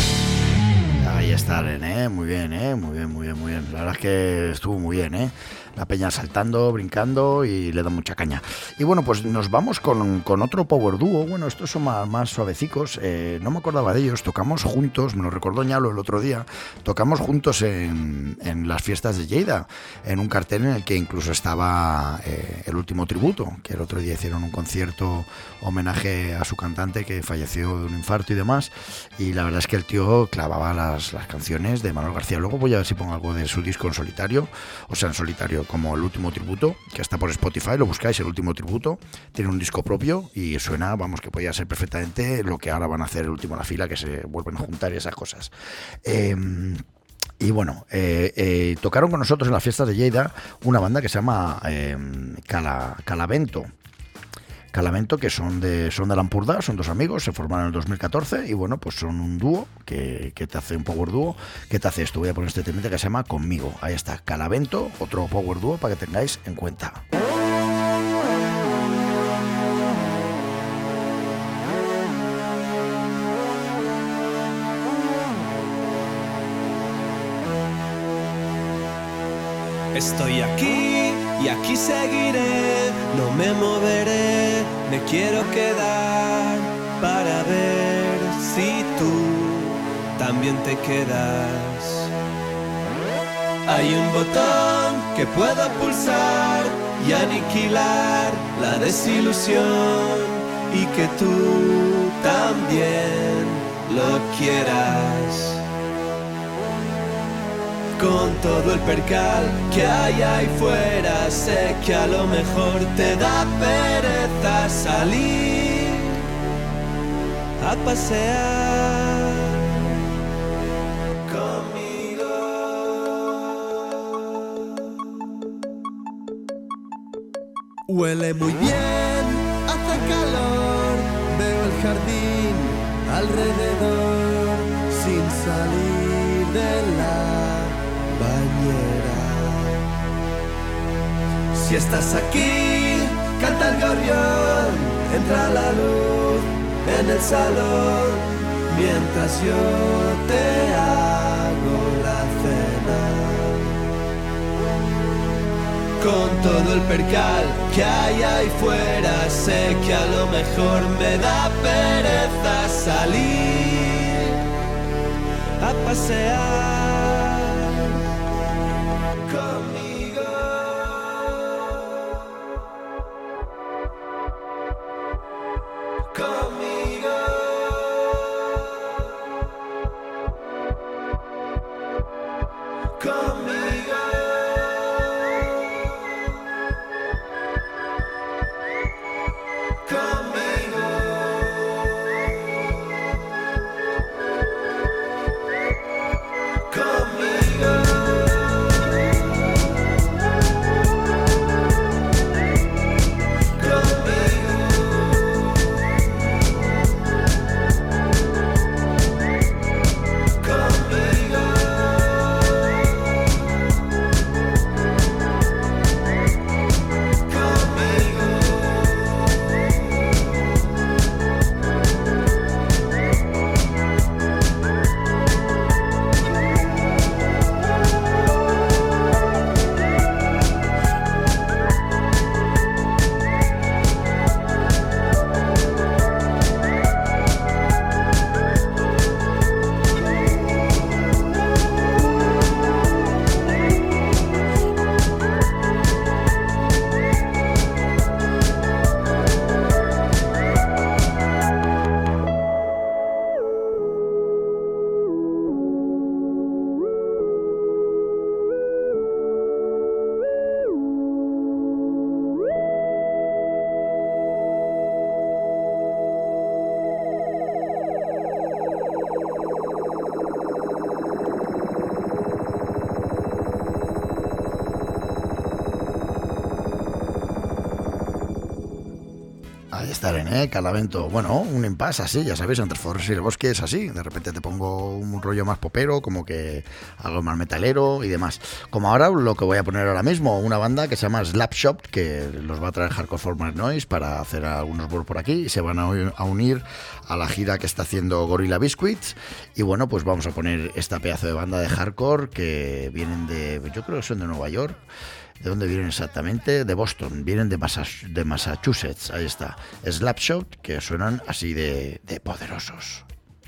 Muy bien, muy bien. La verdad es que estuvo muy bien, La peña saltando, brincando y le da mucha caña. Y bueno, pues nos vamos con otro power dúo. Bueno, estos son más suavecicos. No me acordaba de ellos. Tocamos juntos, me lo recordó Ñalo el otro día. Tocamos juntos en las fiestas de Lleida, en un cartel en el que incluso estaba El Último Tributo, que el otro día hicieron un concierto homenaje a su cantante que falleció de un infarto y demás. Y la verdad es que el tío clavaba las canciones de Manuel García. Luego voy a ver si pongo algo de su disco en solitario, o sea, en solitario, como El Último Tributo, que está por Spotify, lo buscáis, El Último Tributo, tiene un disco propio y suena, vamos, que podía ser perfectamente lo que ahora van a hacer El Último en la Fila, que se vuelven a juntar y esas cosas. Y bueno, tocaron con nosotros en las fiestas de Lleida una banda que se llama Calavento. Calavento, que son de Lampurdá, son dos amigos, se formaron en el 2014 y bueno, pues son un dúo que te hace un power dúo, que te hace esto. Voy a poner este temita que se llama Conmigo. Ahí está, Calavento, otro power dúo para que tengáis en cuenta. Estoy aquí y aquí seguiré, no me moveré, me quiero quedar para ver si tú también te quedas. Hay un botón que puedo pulsar y aniquilar la desilusión y que tú también lo quieras. Con todo el percal que hay ahí fuera, sé que a lo mejor te da pereza salir a pasear conmigo. Huele muy bien, hace calor, veo el jardín alrededor sin salir de la bañera. Si estás aquí, canta el gorrión, entra la luz en el salón, mientras yo te hago la cena. Con todo el percal que hay ahí fuera, sé que a lo mejor me da pereza salir a pasear conmigo. Conmigo. Conmigo. Ahí estaré, Calavento. Bueno, un impasse así, ya sabéis, entre Forres y el Bosque es así. De repente te pongo un rollo más popero, como que algo más metalero y demás. Como ahora lo que voy a poner ahora mismo, una banda que se llama Slapshot, que los va a traer Hardcore for My Noise para hacer algunos bolos por aquí y se van a unir a la gira que está haciendo Gorilla Biscuits. Y bueno, pues vamos a poner esta pedazo de banda de hardcore que vienen de, yo creo que son de Nueva York. ¿De dónde vienen exactamente? De Boston, vienen de Massachusetts, ahí está. Slapshot, que suenan así de poderosos.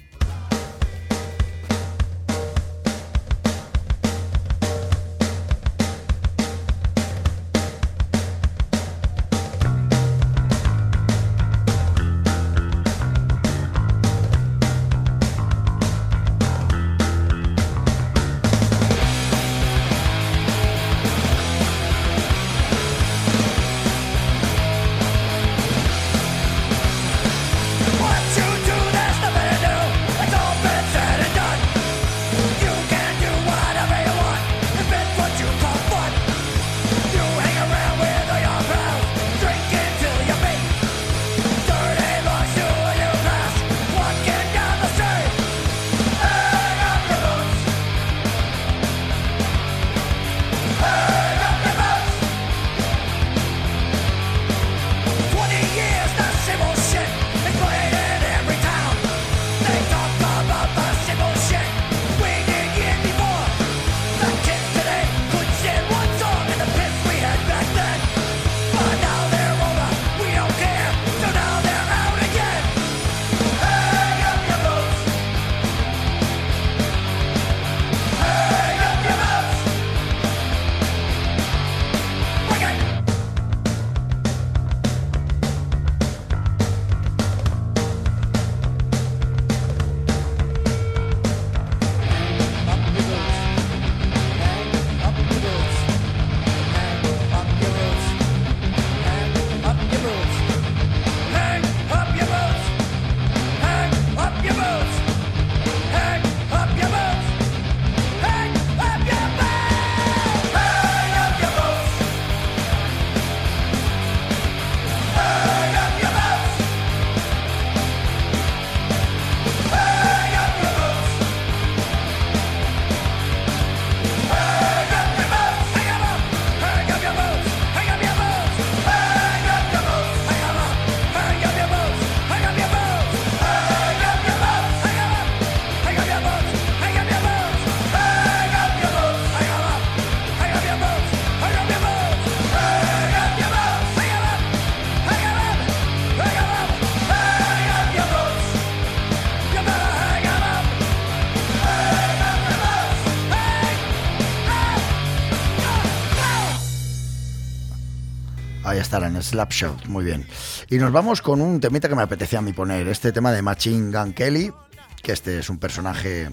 Ahí estarán, Slapshot, muy bien. Y nos vamos con un temita que me apetecía a mí poner, este tema de Machine Gun Kelly, que este es un personaje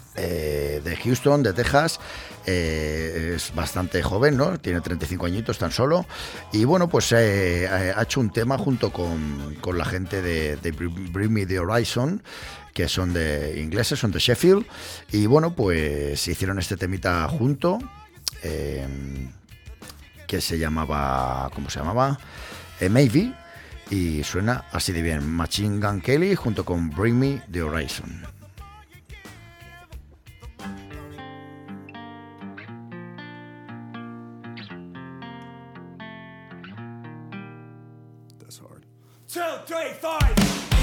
de Houston, de Texas, es bastante joven, ¿no? Tiene 35 añitos tan solo, y bueno, pues ha hecho un tema junto con la gente de Bring Me The Horizon, que son de ingleses, son de Sheffield, y bueno, pues hicieron este temita junto, que se llamaba, ¿cómo se llamaba? Maybe, y suena así de bien, Machine Gun Kelly junto con Bring Me The Horizon. That's hard. 2, 3, 5.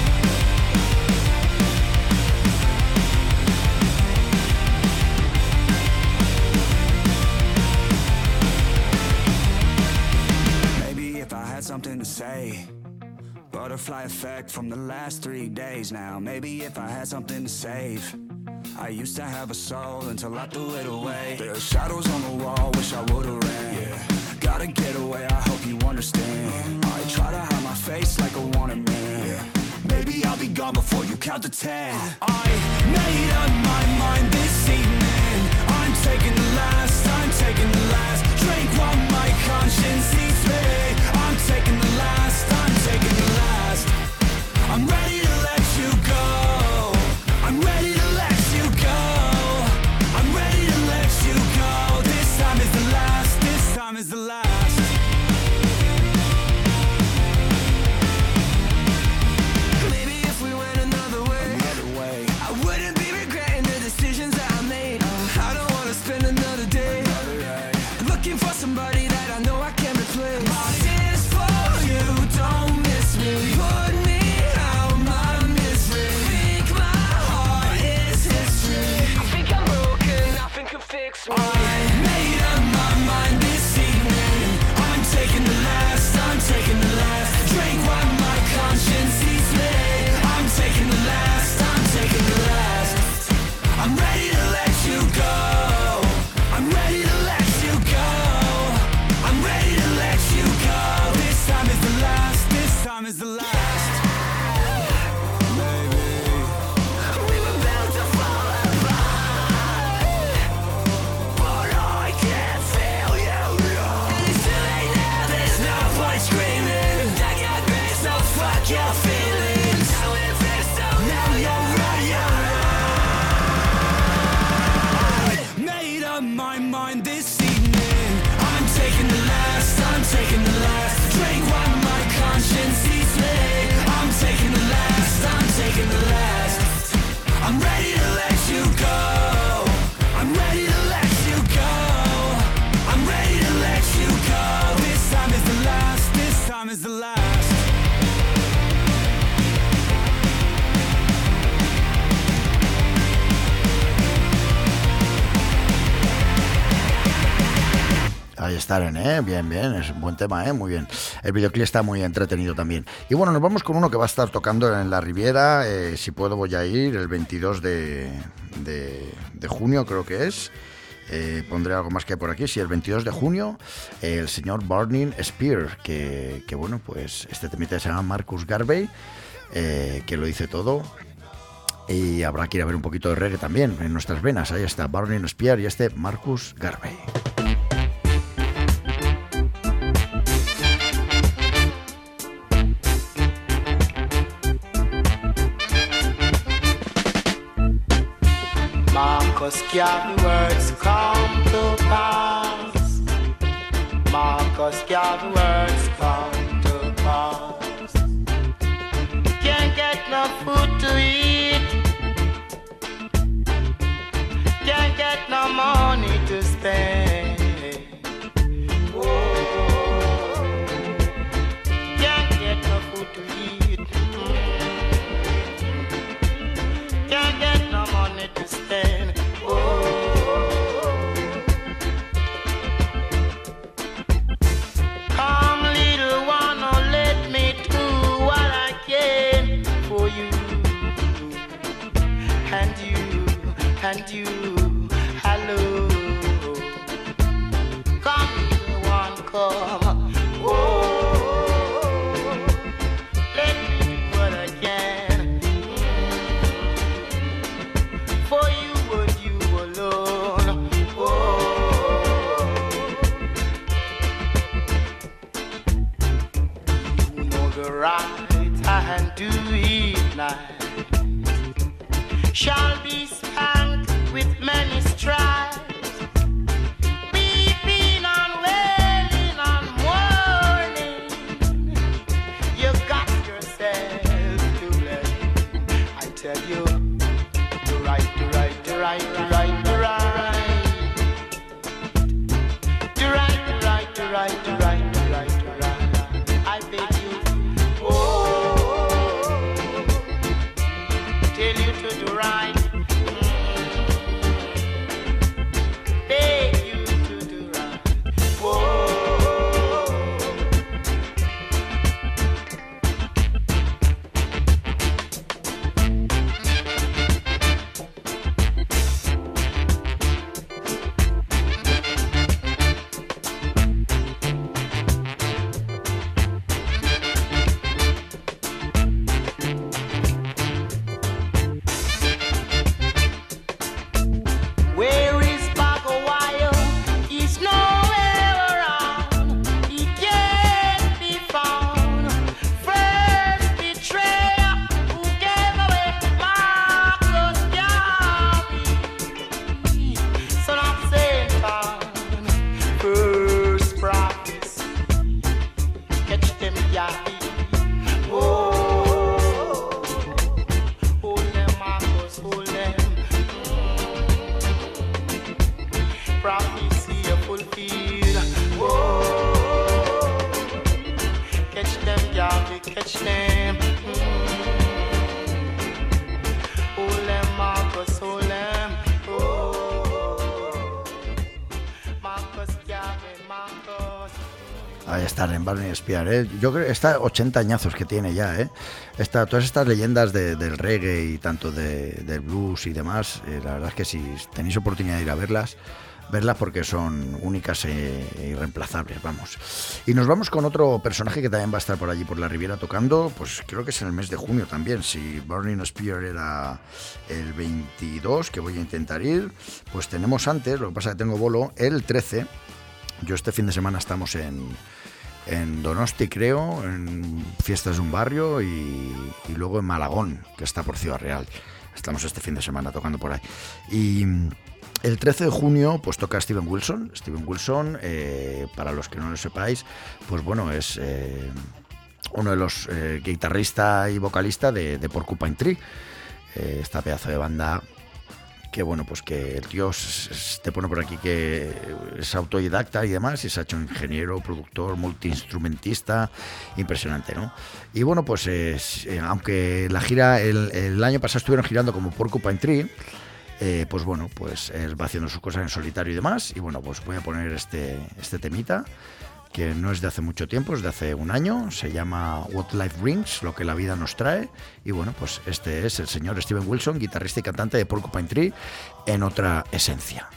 Something to say. Butterfly effect from the last 3 days now. Maybe if I had something to save. I used to have a soul until I threw it away. There are shadows on the wall, wish I would've ran. Yeah. Gotta get away, I hope you understand. I try to hide my face like a wanted man. Yeah. Maybe I'll be gone before you count to 10. I made up my mind this evening. I'm taking the last, I'm taking the last drink while my conscience eats me. I'm taking the last, I'm taking the last. I'm ready to let you go. I'm ready to let you go. I'm ready to let you go. This time is the last, this time is the last. Maybe if we went another way, I wouldn't be regretting the decisions that I made. I don't wanna spend another day looking for somebody that I know I can replace. last. Maybe we were built to fall apart, but I can't feel you now. And it's too late now, there's no point screaming. Take your grace, so fuck your feelings. Now we're fixed up, now you're right, made up my mind this evening. I'm taking the last, I'm taking the last drink while my conscience eats me. I'm taking the last, I'm taking the last. I'm ready to let you go. I'm ready to let you go. I'm ready to let you go. This time is the last, this time is the last. Ahí está, bien, es un buen tema, muy bien. El videoclip está muy entretenido también. Y bueno, nos vamos con uno que va a estar tocando en la Riviera, si puedo voy a ir, el 22 de junio creo que es. Pondré algo más que hay por aquí, sí, el 22 de junio, el señor Burning Spear, que bueno, pues este temita se llama Marcus Garvey, que lo dice todo. Y habrá que ir a ver un poquito de reggae también en nuestras venas. Ahí está, Burning Spear y este Marcus Garvey. Marcus Garvey words come to pass. Marcus Garvey words come to pass. Can't get no food to eat. Can't get no money to spend. Oh, can't get no food to eat. Can't get no money to spend. Come, little one, oh, let me do what I can for you. And you, hello. Come, little one, come. Oh, let me do what I can for you and you alone. Oh, you know the right hand do it now. Shall be spanked with many stripes, weeping and wailing and mourning. You got yourself to blame. I tell you, the right, the right, the right, the right, the right, the right, the right, the right, the right, the right, the right. I beg you, oh, tell you to do right. Beg you to do right. Oh. Where is Bagowayo? He's nowhere around. He can't be found. First betrayer who gave away Marcus Garvey, son of Satan. First prophets, catch them Garvey. Oh, hold them Marcus, hold them. Prophecy fulfilled. Oh, catch them, Garvey, catch them. Hold them, Marcus, hold them. Oh, Marcus, Garvey, Marcus. Ahí está, en Burning Spear, Yo creo que está 80 añazos que tiene ya, todas estas leyendas del reggae y tanto del blues y demás, la verdad es que si tenéis oportunidad de ir a verlas, verlas porque son únicas e irreemplazables, vamos. Y nos vamos con otro personaje que también va a estar por allí por la Riviera tocando, pues creo que es en el mes de junio también. Si Burning Spear era el 22, que voy a intentar ir, pues tenemos antes, lo que pasa es que tengo bolo, el 13. Yo este fin de semana estamos en Donosti, creo, en Fiestas de un Barrio y luego en Malagón, que está por Ciudad Real. Estamos este fin de semana tocando por ahí. Y el 13 de junio pues toca Steven Wilson. Steven Wilson, para los que no lo sepáis, pues bueno, es uno de los guitarristas y vocalista de Porcupine Tree, esta pedazo de banda que bueno, pues que el tío te pone por aquí que es autodidacta y demás, y se ha hecho ingeniero, productor, multiinstrumentista, impresionante, ¿no? Y bueno, pues aunque la gira, el año pasado estuvieron girando como Porcupine Tree, pues bueno, pues él va haciendo sus cosas en solitario y demás, y bueno, pues voy a poner este temita, que no es de hace mucho tiempo, es de hace un año, se llama What Life Brings, lo que la vida nos trae, y bueno, pues este es el señor Steven Wilson, guitarrista y cantante de Porcupine Tree, en otra esencia.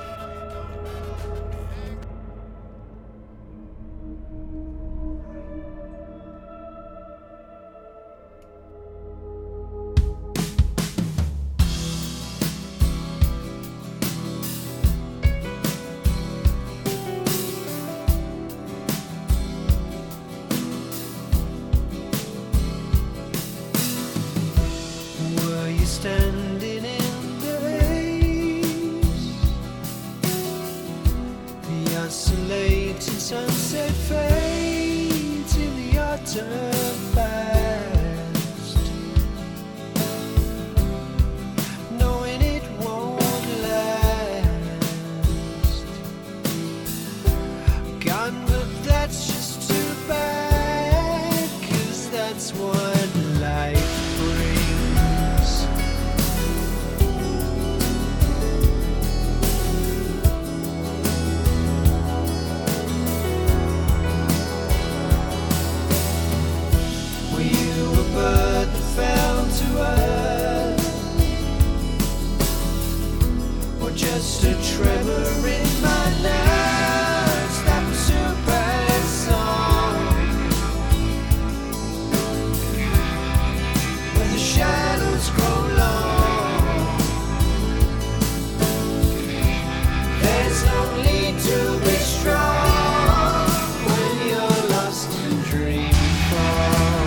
Standing in the haze, the isolated sunset fades in the autumn past, knowing it won't last. God, but that's just too bad, 'cause that's what life brings. Just a tremor in my nerves, that super song, where the shadows grow long. There's no need to be strong when you're lost in dream fog.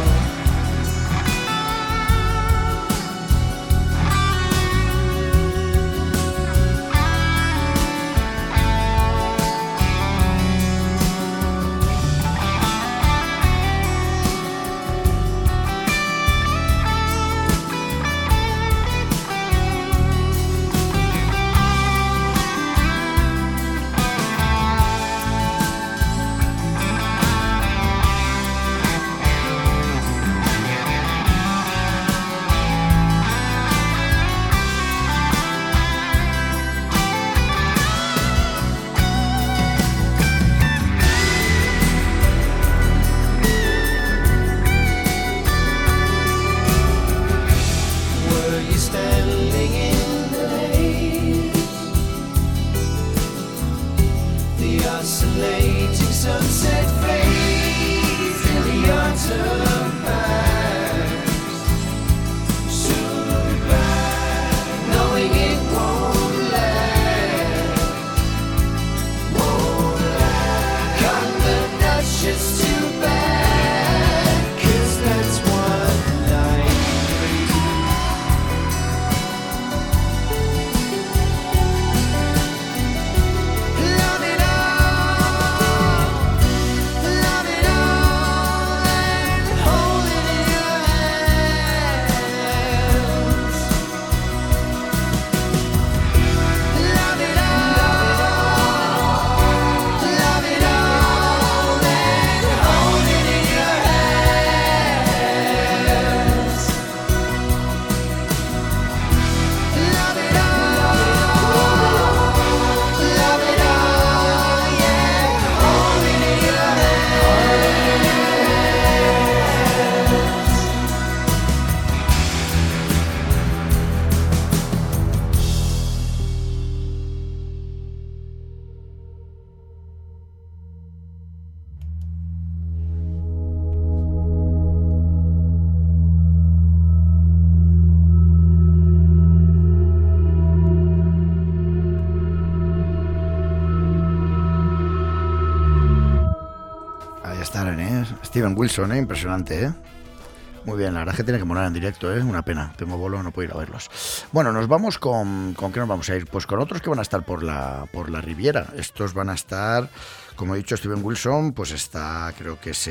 Steven Wilson, impresionante, Muy bien, la verdad es que tiene que molar en directo, una pena, tengo bolo, no puedo ir a verlos. Bueno, nos vamos ¿con qué nos vamos a ir? Pues con otros que van a estar por la Riviera. Estos van a estar, como he dicho, Steven Wilson, pues está, creo que es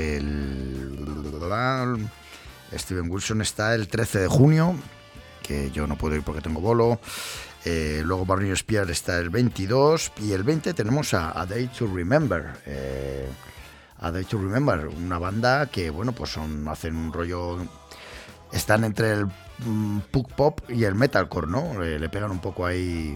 Steven Wilson está el 13 de junio, que yo no puedo ir porque tengo bolo. Luego Barney Spears está el 22 y el 20 tenemos a Day to Remember. A Day to Remember, una banda que, bueno, pues hacen un rollo, están entre el punk pop y el metalcore, ¿no? Le pegan un poco ahí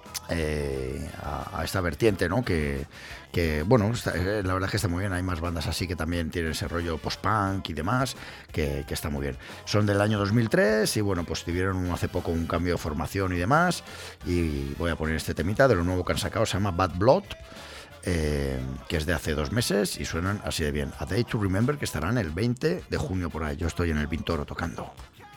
a esta vertiente, ¿no? Que bueno, la verdad es que está muy bien. Hay más bandas así que también tienen ese rollo post-punk y demás, que está muy bien. Son del año 2003 y, bueno, pues tuvieron hace poco un cambio de formación y demás. Y voy a poner este temita de lo nuevo que han sacado, se llama Bad Blood. Que es de hace 2 meses y suenan así de bien. A Day to Remember, que estarán el 20 de junio por ahí. Yo estoy en el Vintoro tocando.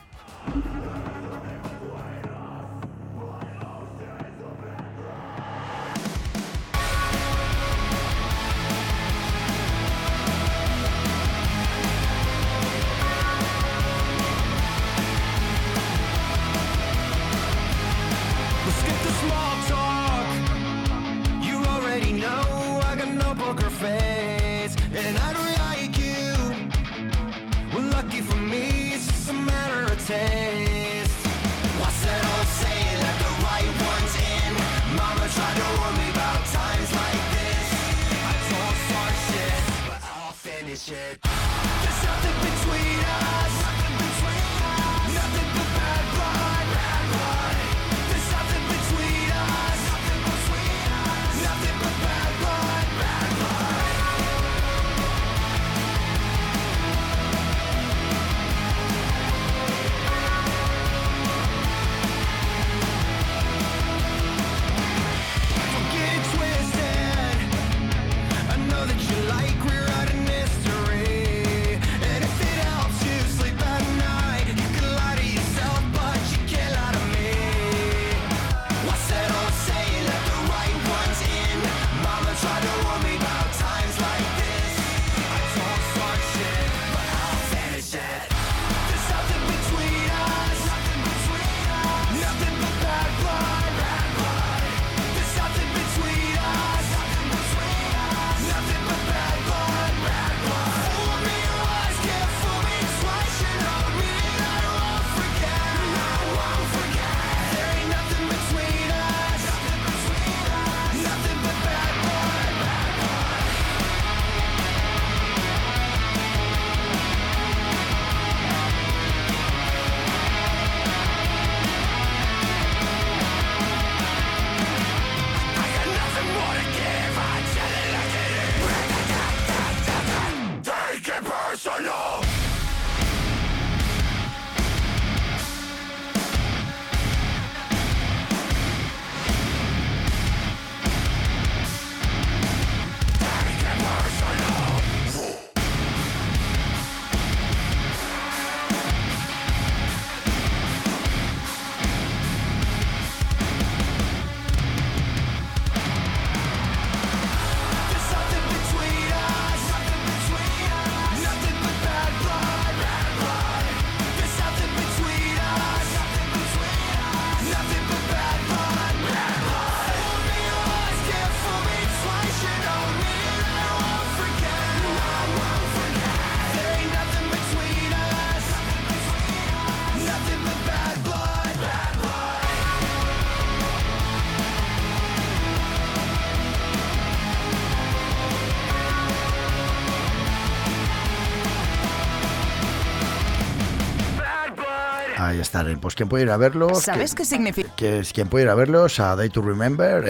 Ahí estaré. Pues quien puede ir a verlos. ¿Sabes qué significa? Quien puede ir a verlos a Day to Remember,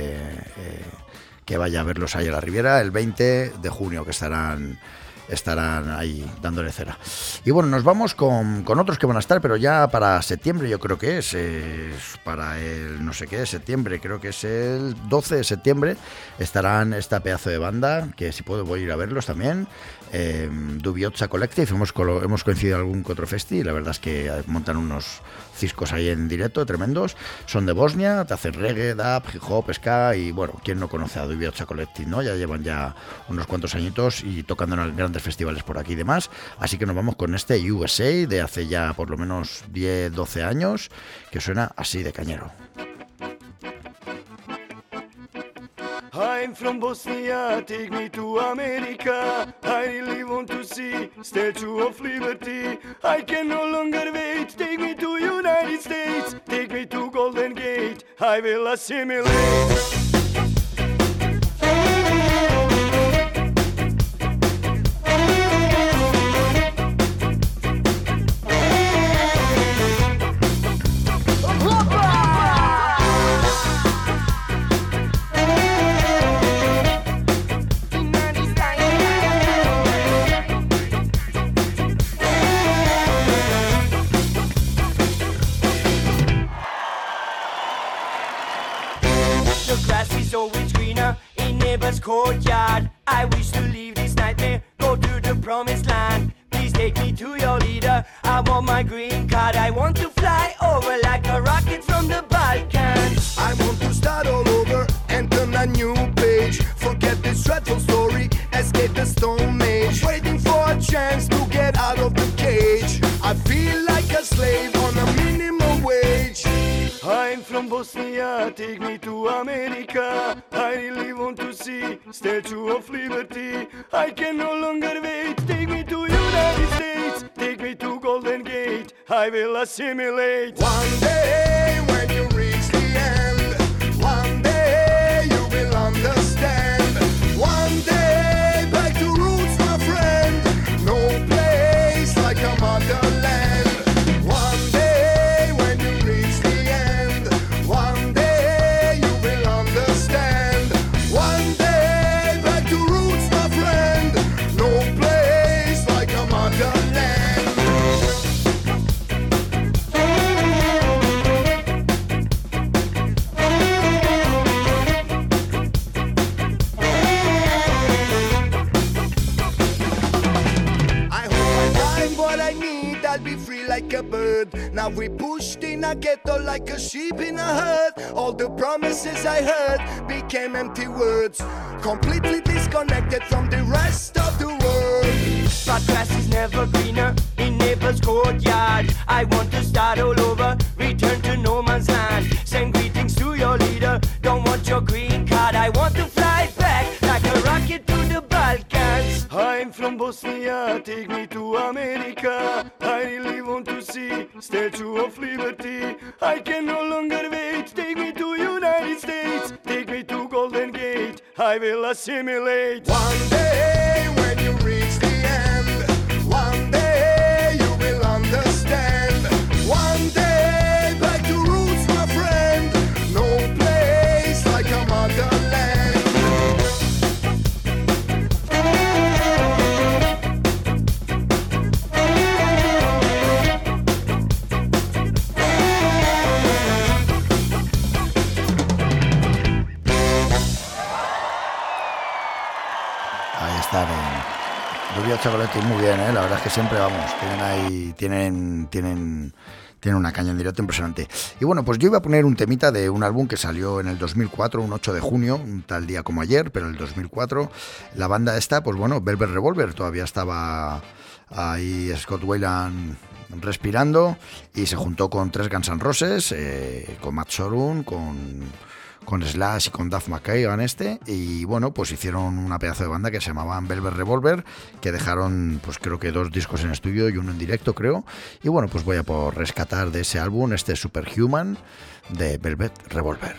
que vaya a verlos ahí a la Riviera el 20 de junio, que estarán ahí dándole cera. Y bueno, nos vamos con otros que van a estar, pero ya para septiembre, yo creo que es para el no sé qué, septiembre, creo que es el 12 de septiembre, estarán esta pedazo de banda, que si puedo voy a ir a verlos también, Dubiozza Collective. Hemos coincidido en algún que otro festi, y la verdad es que montan unos ciscos ahí en directo tremendos. Son de Bosnia, te hacen reggae, dub, hip hop, ska, y bueno, ¿quién no conoce a Dubiozza Collective, no? Ya llevan unos cuantos añitos y tocando en grandes bastantes festivales por aquí y demás, así que nos vamos con este USA de hace ya por lo menos 10-12 años, que suena así de cañero. I'm from Bosnia, take me to America. I really want to see Statue of Liberty. I can no longer wait, take me to United States. Take me to Golden Gate, I will assimilate. Courtyard. I wish to leave this nightmare, go to the promised land. Please take me to your leader. I want my green card. I want to fly over like a rocket from the Balkans. I want to start all over and turn a new page. Forget this dreadful story, escape the Stone Age. Waiting for a chance to get out of the cage. I feel like a slave on a minimum wage. I'm from Bosnia, take me to America. I really want to see Statue of Liberty. I can no longer wait, take me to United States. Take me to Golden Gate, I will assimilate. One day when you reach the end, one day you will understand. One day back to roots, my friend. No place like a motherland. One day when you reach the end, one day you will understand. One day back to roots, my friend. No place like a motherland. I'll be free like a bird. Now we pushed in a ghetto like a sheep in a herd. All the promises I heard became empty words, completely disconnected from the rest of the world. But grass is never greener in neighbor's courtyard. I want to start all over, return to no man's land. Send greetings to your leader, don't want your green card. I want to fly back like a rocket to the Balkans. I'm from Bosnia, take me to America. I really want to see Statue of Liberty. I can no longer wait, take me to United States. Take me to Golden Gate, I will assimilate. One day when you reach the end, one day you will understand. One day back to roots, my friend. No place like a motherland. Están en Rubio Chocolate, muy bien, la verdad es que siempre vamos, tienen una caña en directo impresionante. Y bueno, pues yo iba a poner un temita de un álbum que salió en el 2004, un 8 de junio, un tal día como ayer, pero en el 2004 la banda esta, pues bueno, Velvet Revolver, todavía estaba ahí Scott Weiland respirando y se juntó con 3 Guns N' Roses, con Matt Sorum, con Slash y con Duff McKagan y bueno, pues hicieron una pedazo de banda que se llamaban Velvet Revolver, que dejaron pues creo que 2 discos en estudio y uno en directo creo, y bueno, pues voy a por rescatar de ese álbum este Superhuman de Velvet Revolver.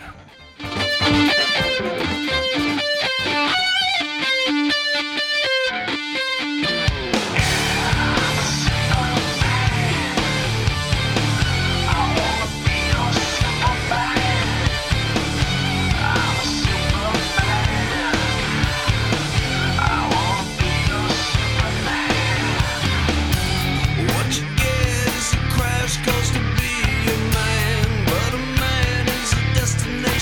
Crash course to be a man, but a man is a destination.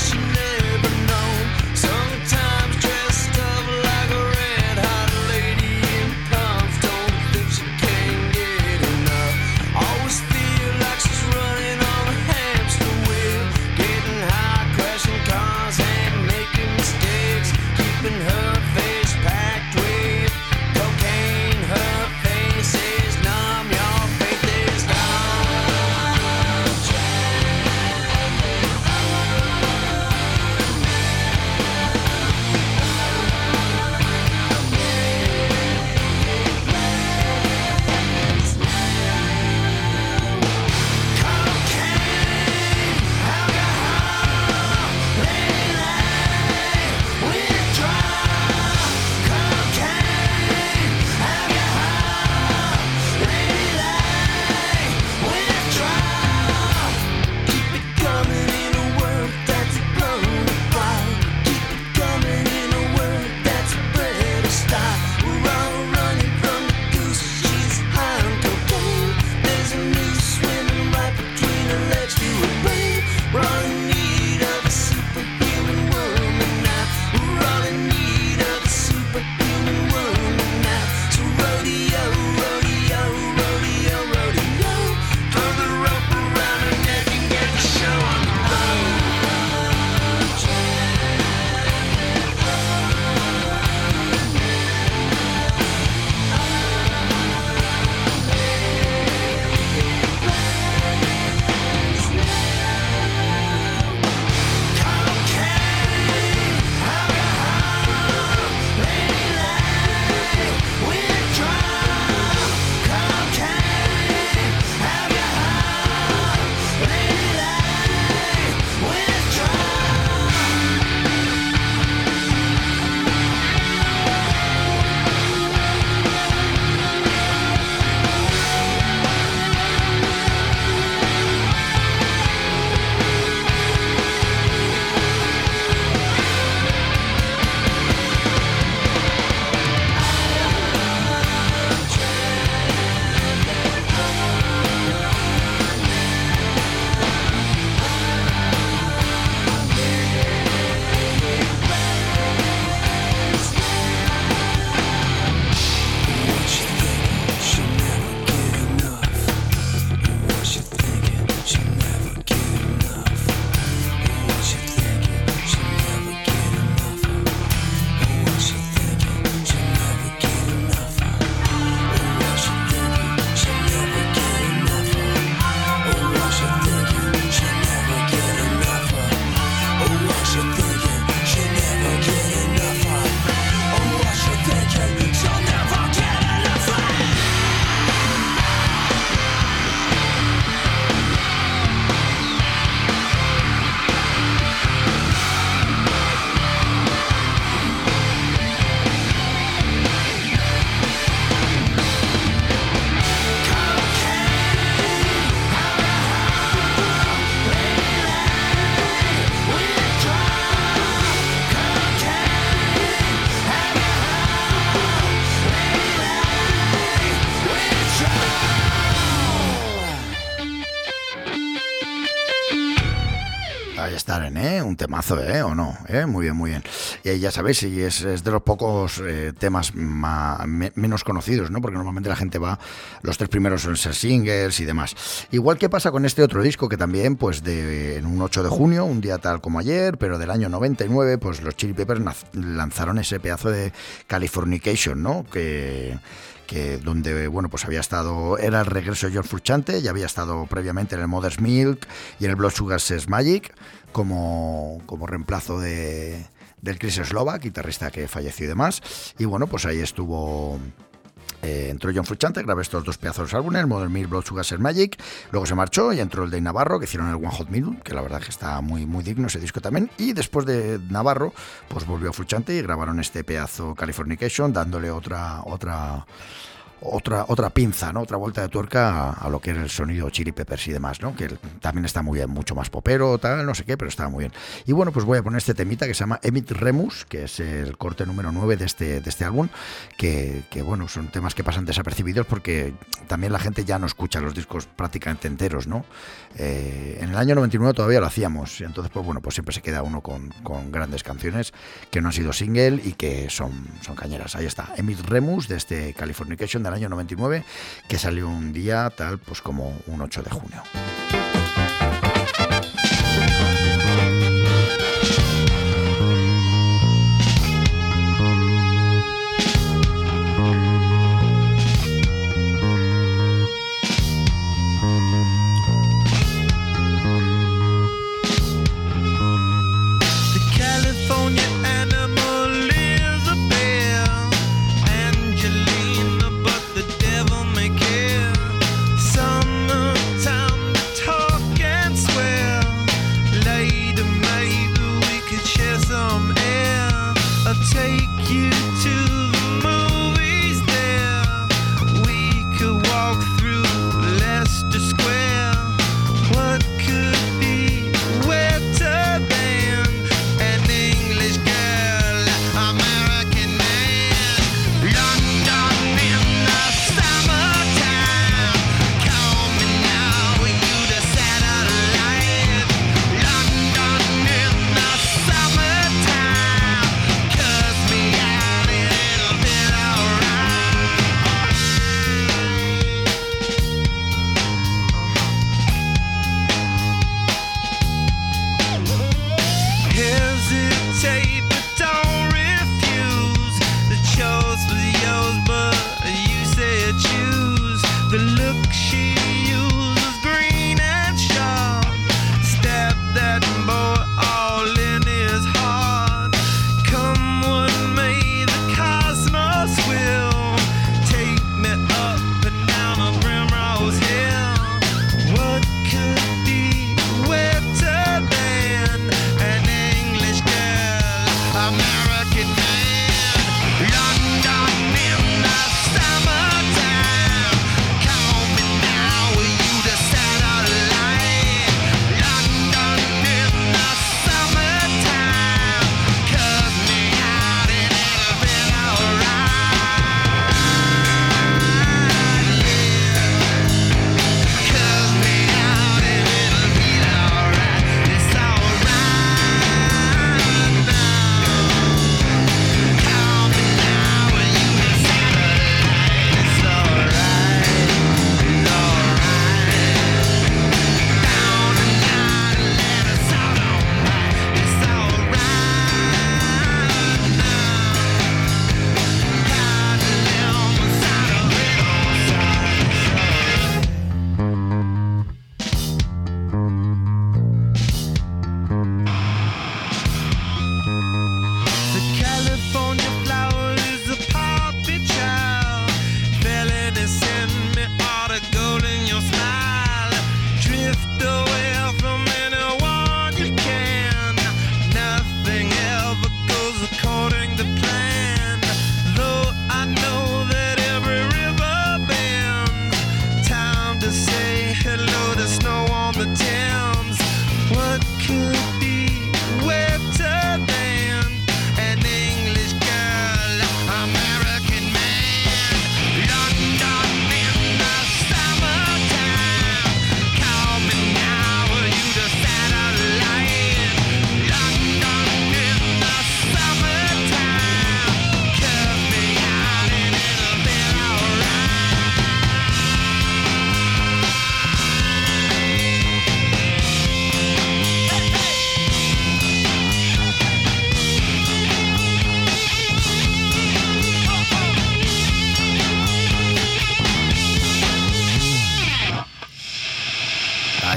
Ahí está, un temazo, ¿o no? Muy bien, muy bien. Y ya sabéis, y es de los pocos temas menos conocidos, ¿no? Porque normalmente la gente va, los 3 primeros suelen ser singles y demás. Igual que pasa con este otro disco, que también, pues en un 8 de junio, un día tal como ayer, pero del año 99, pues los Chili Peppers lanzaron ese pedazo de Californication, ¿no? Que donde, bueno, pues había estado, era el regreso de John Frusciante, ya había estado previamente en el Mother's Milk y en el Blood Sugar Sex Magic como reemplazo del Chris Slovak, guitarrista que falleció y demás. Y bueno, pues ahí estuvo, entró John Frusciante, grabé estos 2 pedazos de álbumes, el Mother's Milk, Blood Sugar Sex Magic, luego se marchó y entró el de Navarro, que hicieron el One Hot Minute, que la verdad que está muy, muy digno ese disco también. Y después de Navarro, pues volvió Frusciante y grabaron este pedazo Californication, dándole otra pinza, ¿no? Otra vuelta de tuerca a lo que era el sonido Chili Peppers y demás, ¿no? Que también está muy bien, mucho más popero, tal, no sé qué, pero está muy bien. Y bueno, pues voy a poner este temita que se llama Emit Remus, que es el corte número 9 de este álbum, que bueno, son temas que pasan desapercibidos porque también la gente ya no escucha los discos prácticamente enteros, ¿no? En el año 99 todavía lo hacíamos, y entonces pues bueno, pues siempre se queda uno con grandes canciones que no han sido single y que son cañeras. Ahí está, Emit Remus de este Californication del año 99, que salió un día tal pues como un 8 de junio.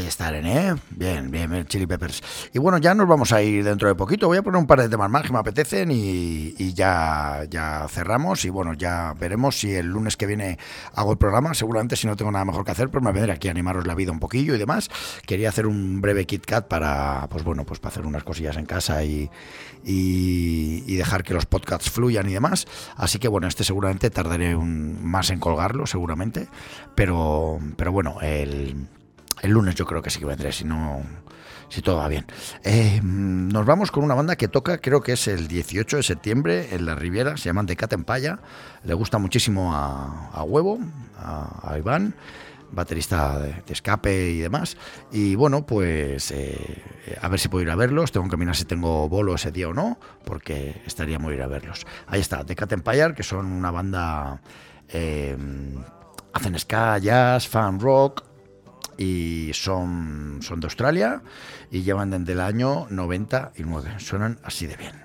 Ahí está, ¿eh? Bien, Chili Peppers. Y bueno, ya nos vamos a ir dentro de poquito. Voy a poner un par de temas más que me apetecen y ya cerramos. Y bueno, ya veremos si el lunes que viene hago el programa. Seguramente, si no tengo nada mejor que hacer, pues me vendré aquí a animaros la vida un poquillo y demás. Quería hacer un breve Kit Kat para, pues bueno, pues para hacer unas cosillas en casa y dejar que los podcasts fluyan y demás. Así que bueno, seguramente tardaré más en colgarlo, seguramente. Pero bueno, el lunes yo creo que sí que vendré, si todo va bien. Nos vamos con una banda que toca, creo que es el 18 de septiembre en la Riviera, se llaman The Cat Empire. Le gusta muchísimo a Huevo, a Iván, baterista de Escape y demás. Y bueno, pues a ver si puedo ir a verlos. Tengo que mirar si tengo bolo ese día o no, porque estaría muy ir a verlos. Ahí está, The Cat Empire, que son una banda, hacen ska, jazz, fan rock, y son de Australia y llevan desde el año 99. Suenan así de bien.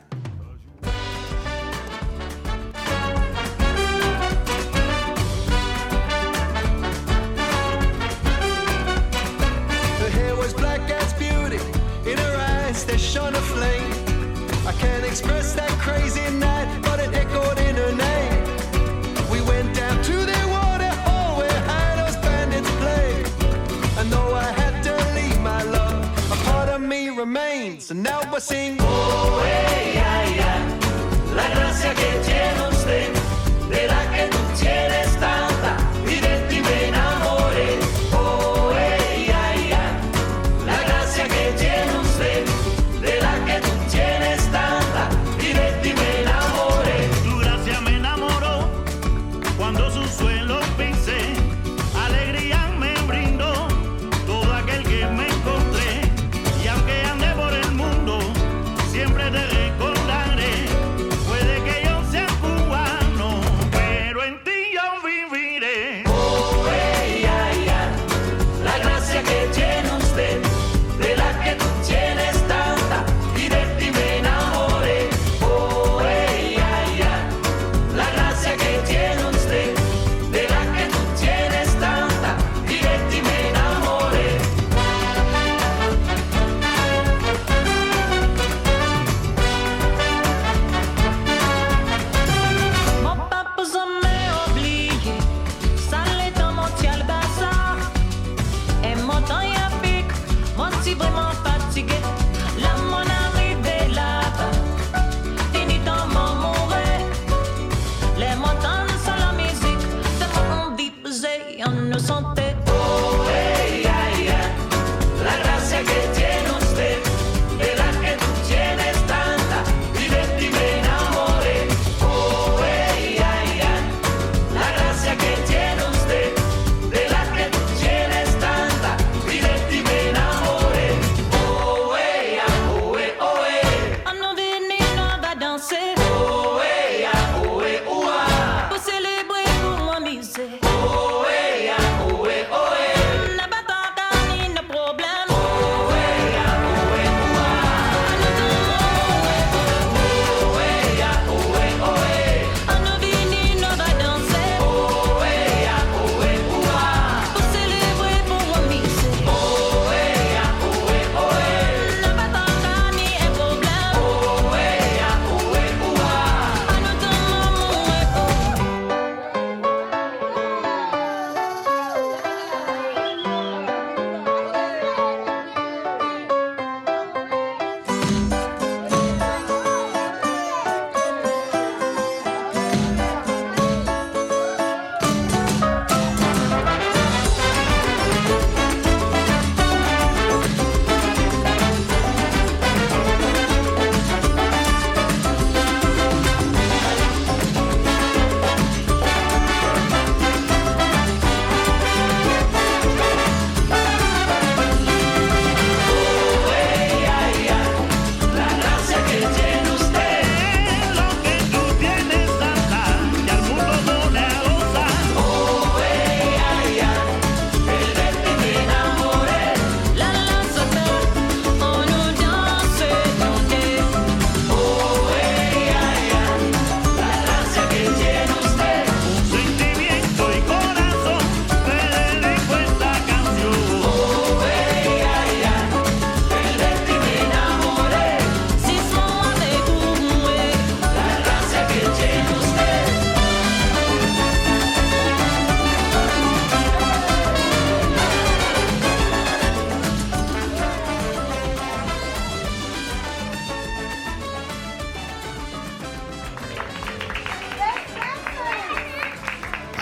Her hair was black as beauty, in her eyes there shone a flame. I can't express that crazy night, but it echoed in her name. We went down to the water hole where hideous bandits play. And though I had to leave my love, a part of me remains. And now I sing, oh, hey, ay, ay, la gracia que tiene usted, de la que tú tienes tanta, y de ti me enamoré. Oh, hey, ay, ay, la gracia que tiene usted, de la que tú tienes tanta, y de ti me enamoré. Tu gracia me enamoró cuando su suelo pisé, alegría me brindó todo aquel que me encontré, y aunque ande por el mundo siempre te recordaré. Puede que yo sea cubano, pero en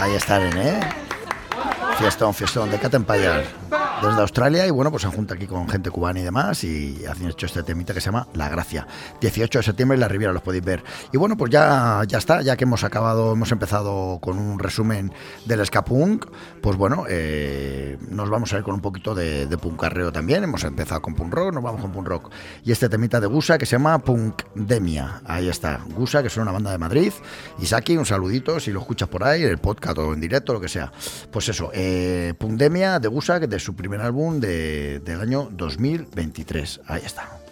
Ahí están, Fiestón de Cat Empire desde Australia, y bueno, pues se junta aquí con gente cubana y demás, y han hecho este temita que se llama La Gracia. 18 de septiembre en la Riviera, los podéis ver. Y bueno, pues ya está, ya que hemos empezado con un resumen del ska punk, pues bueno, nos vamos a ir con un poquito de punkarreo también. Hemos empezado con punk rock, nos vamos con punk rock. Y este temita de Gusa que se llama Punkdemia. Ahí está, Gusa, que son una banda de Madrid. Isaki, un saludito si lo escuchas por ahí, en el podcast o en directo, lo que sea. Pues eso, Punkdemia de Gusa, que de su primer álbum del año 2023. Ahí está.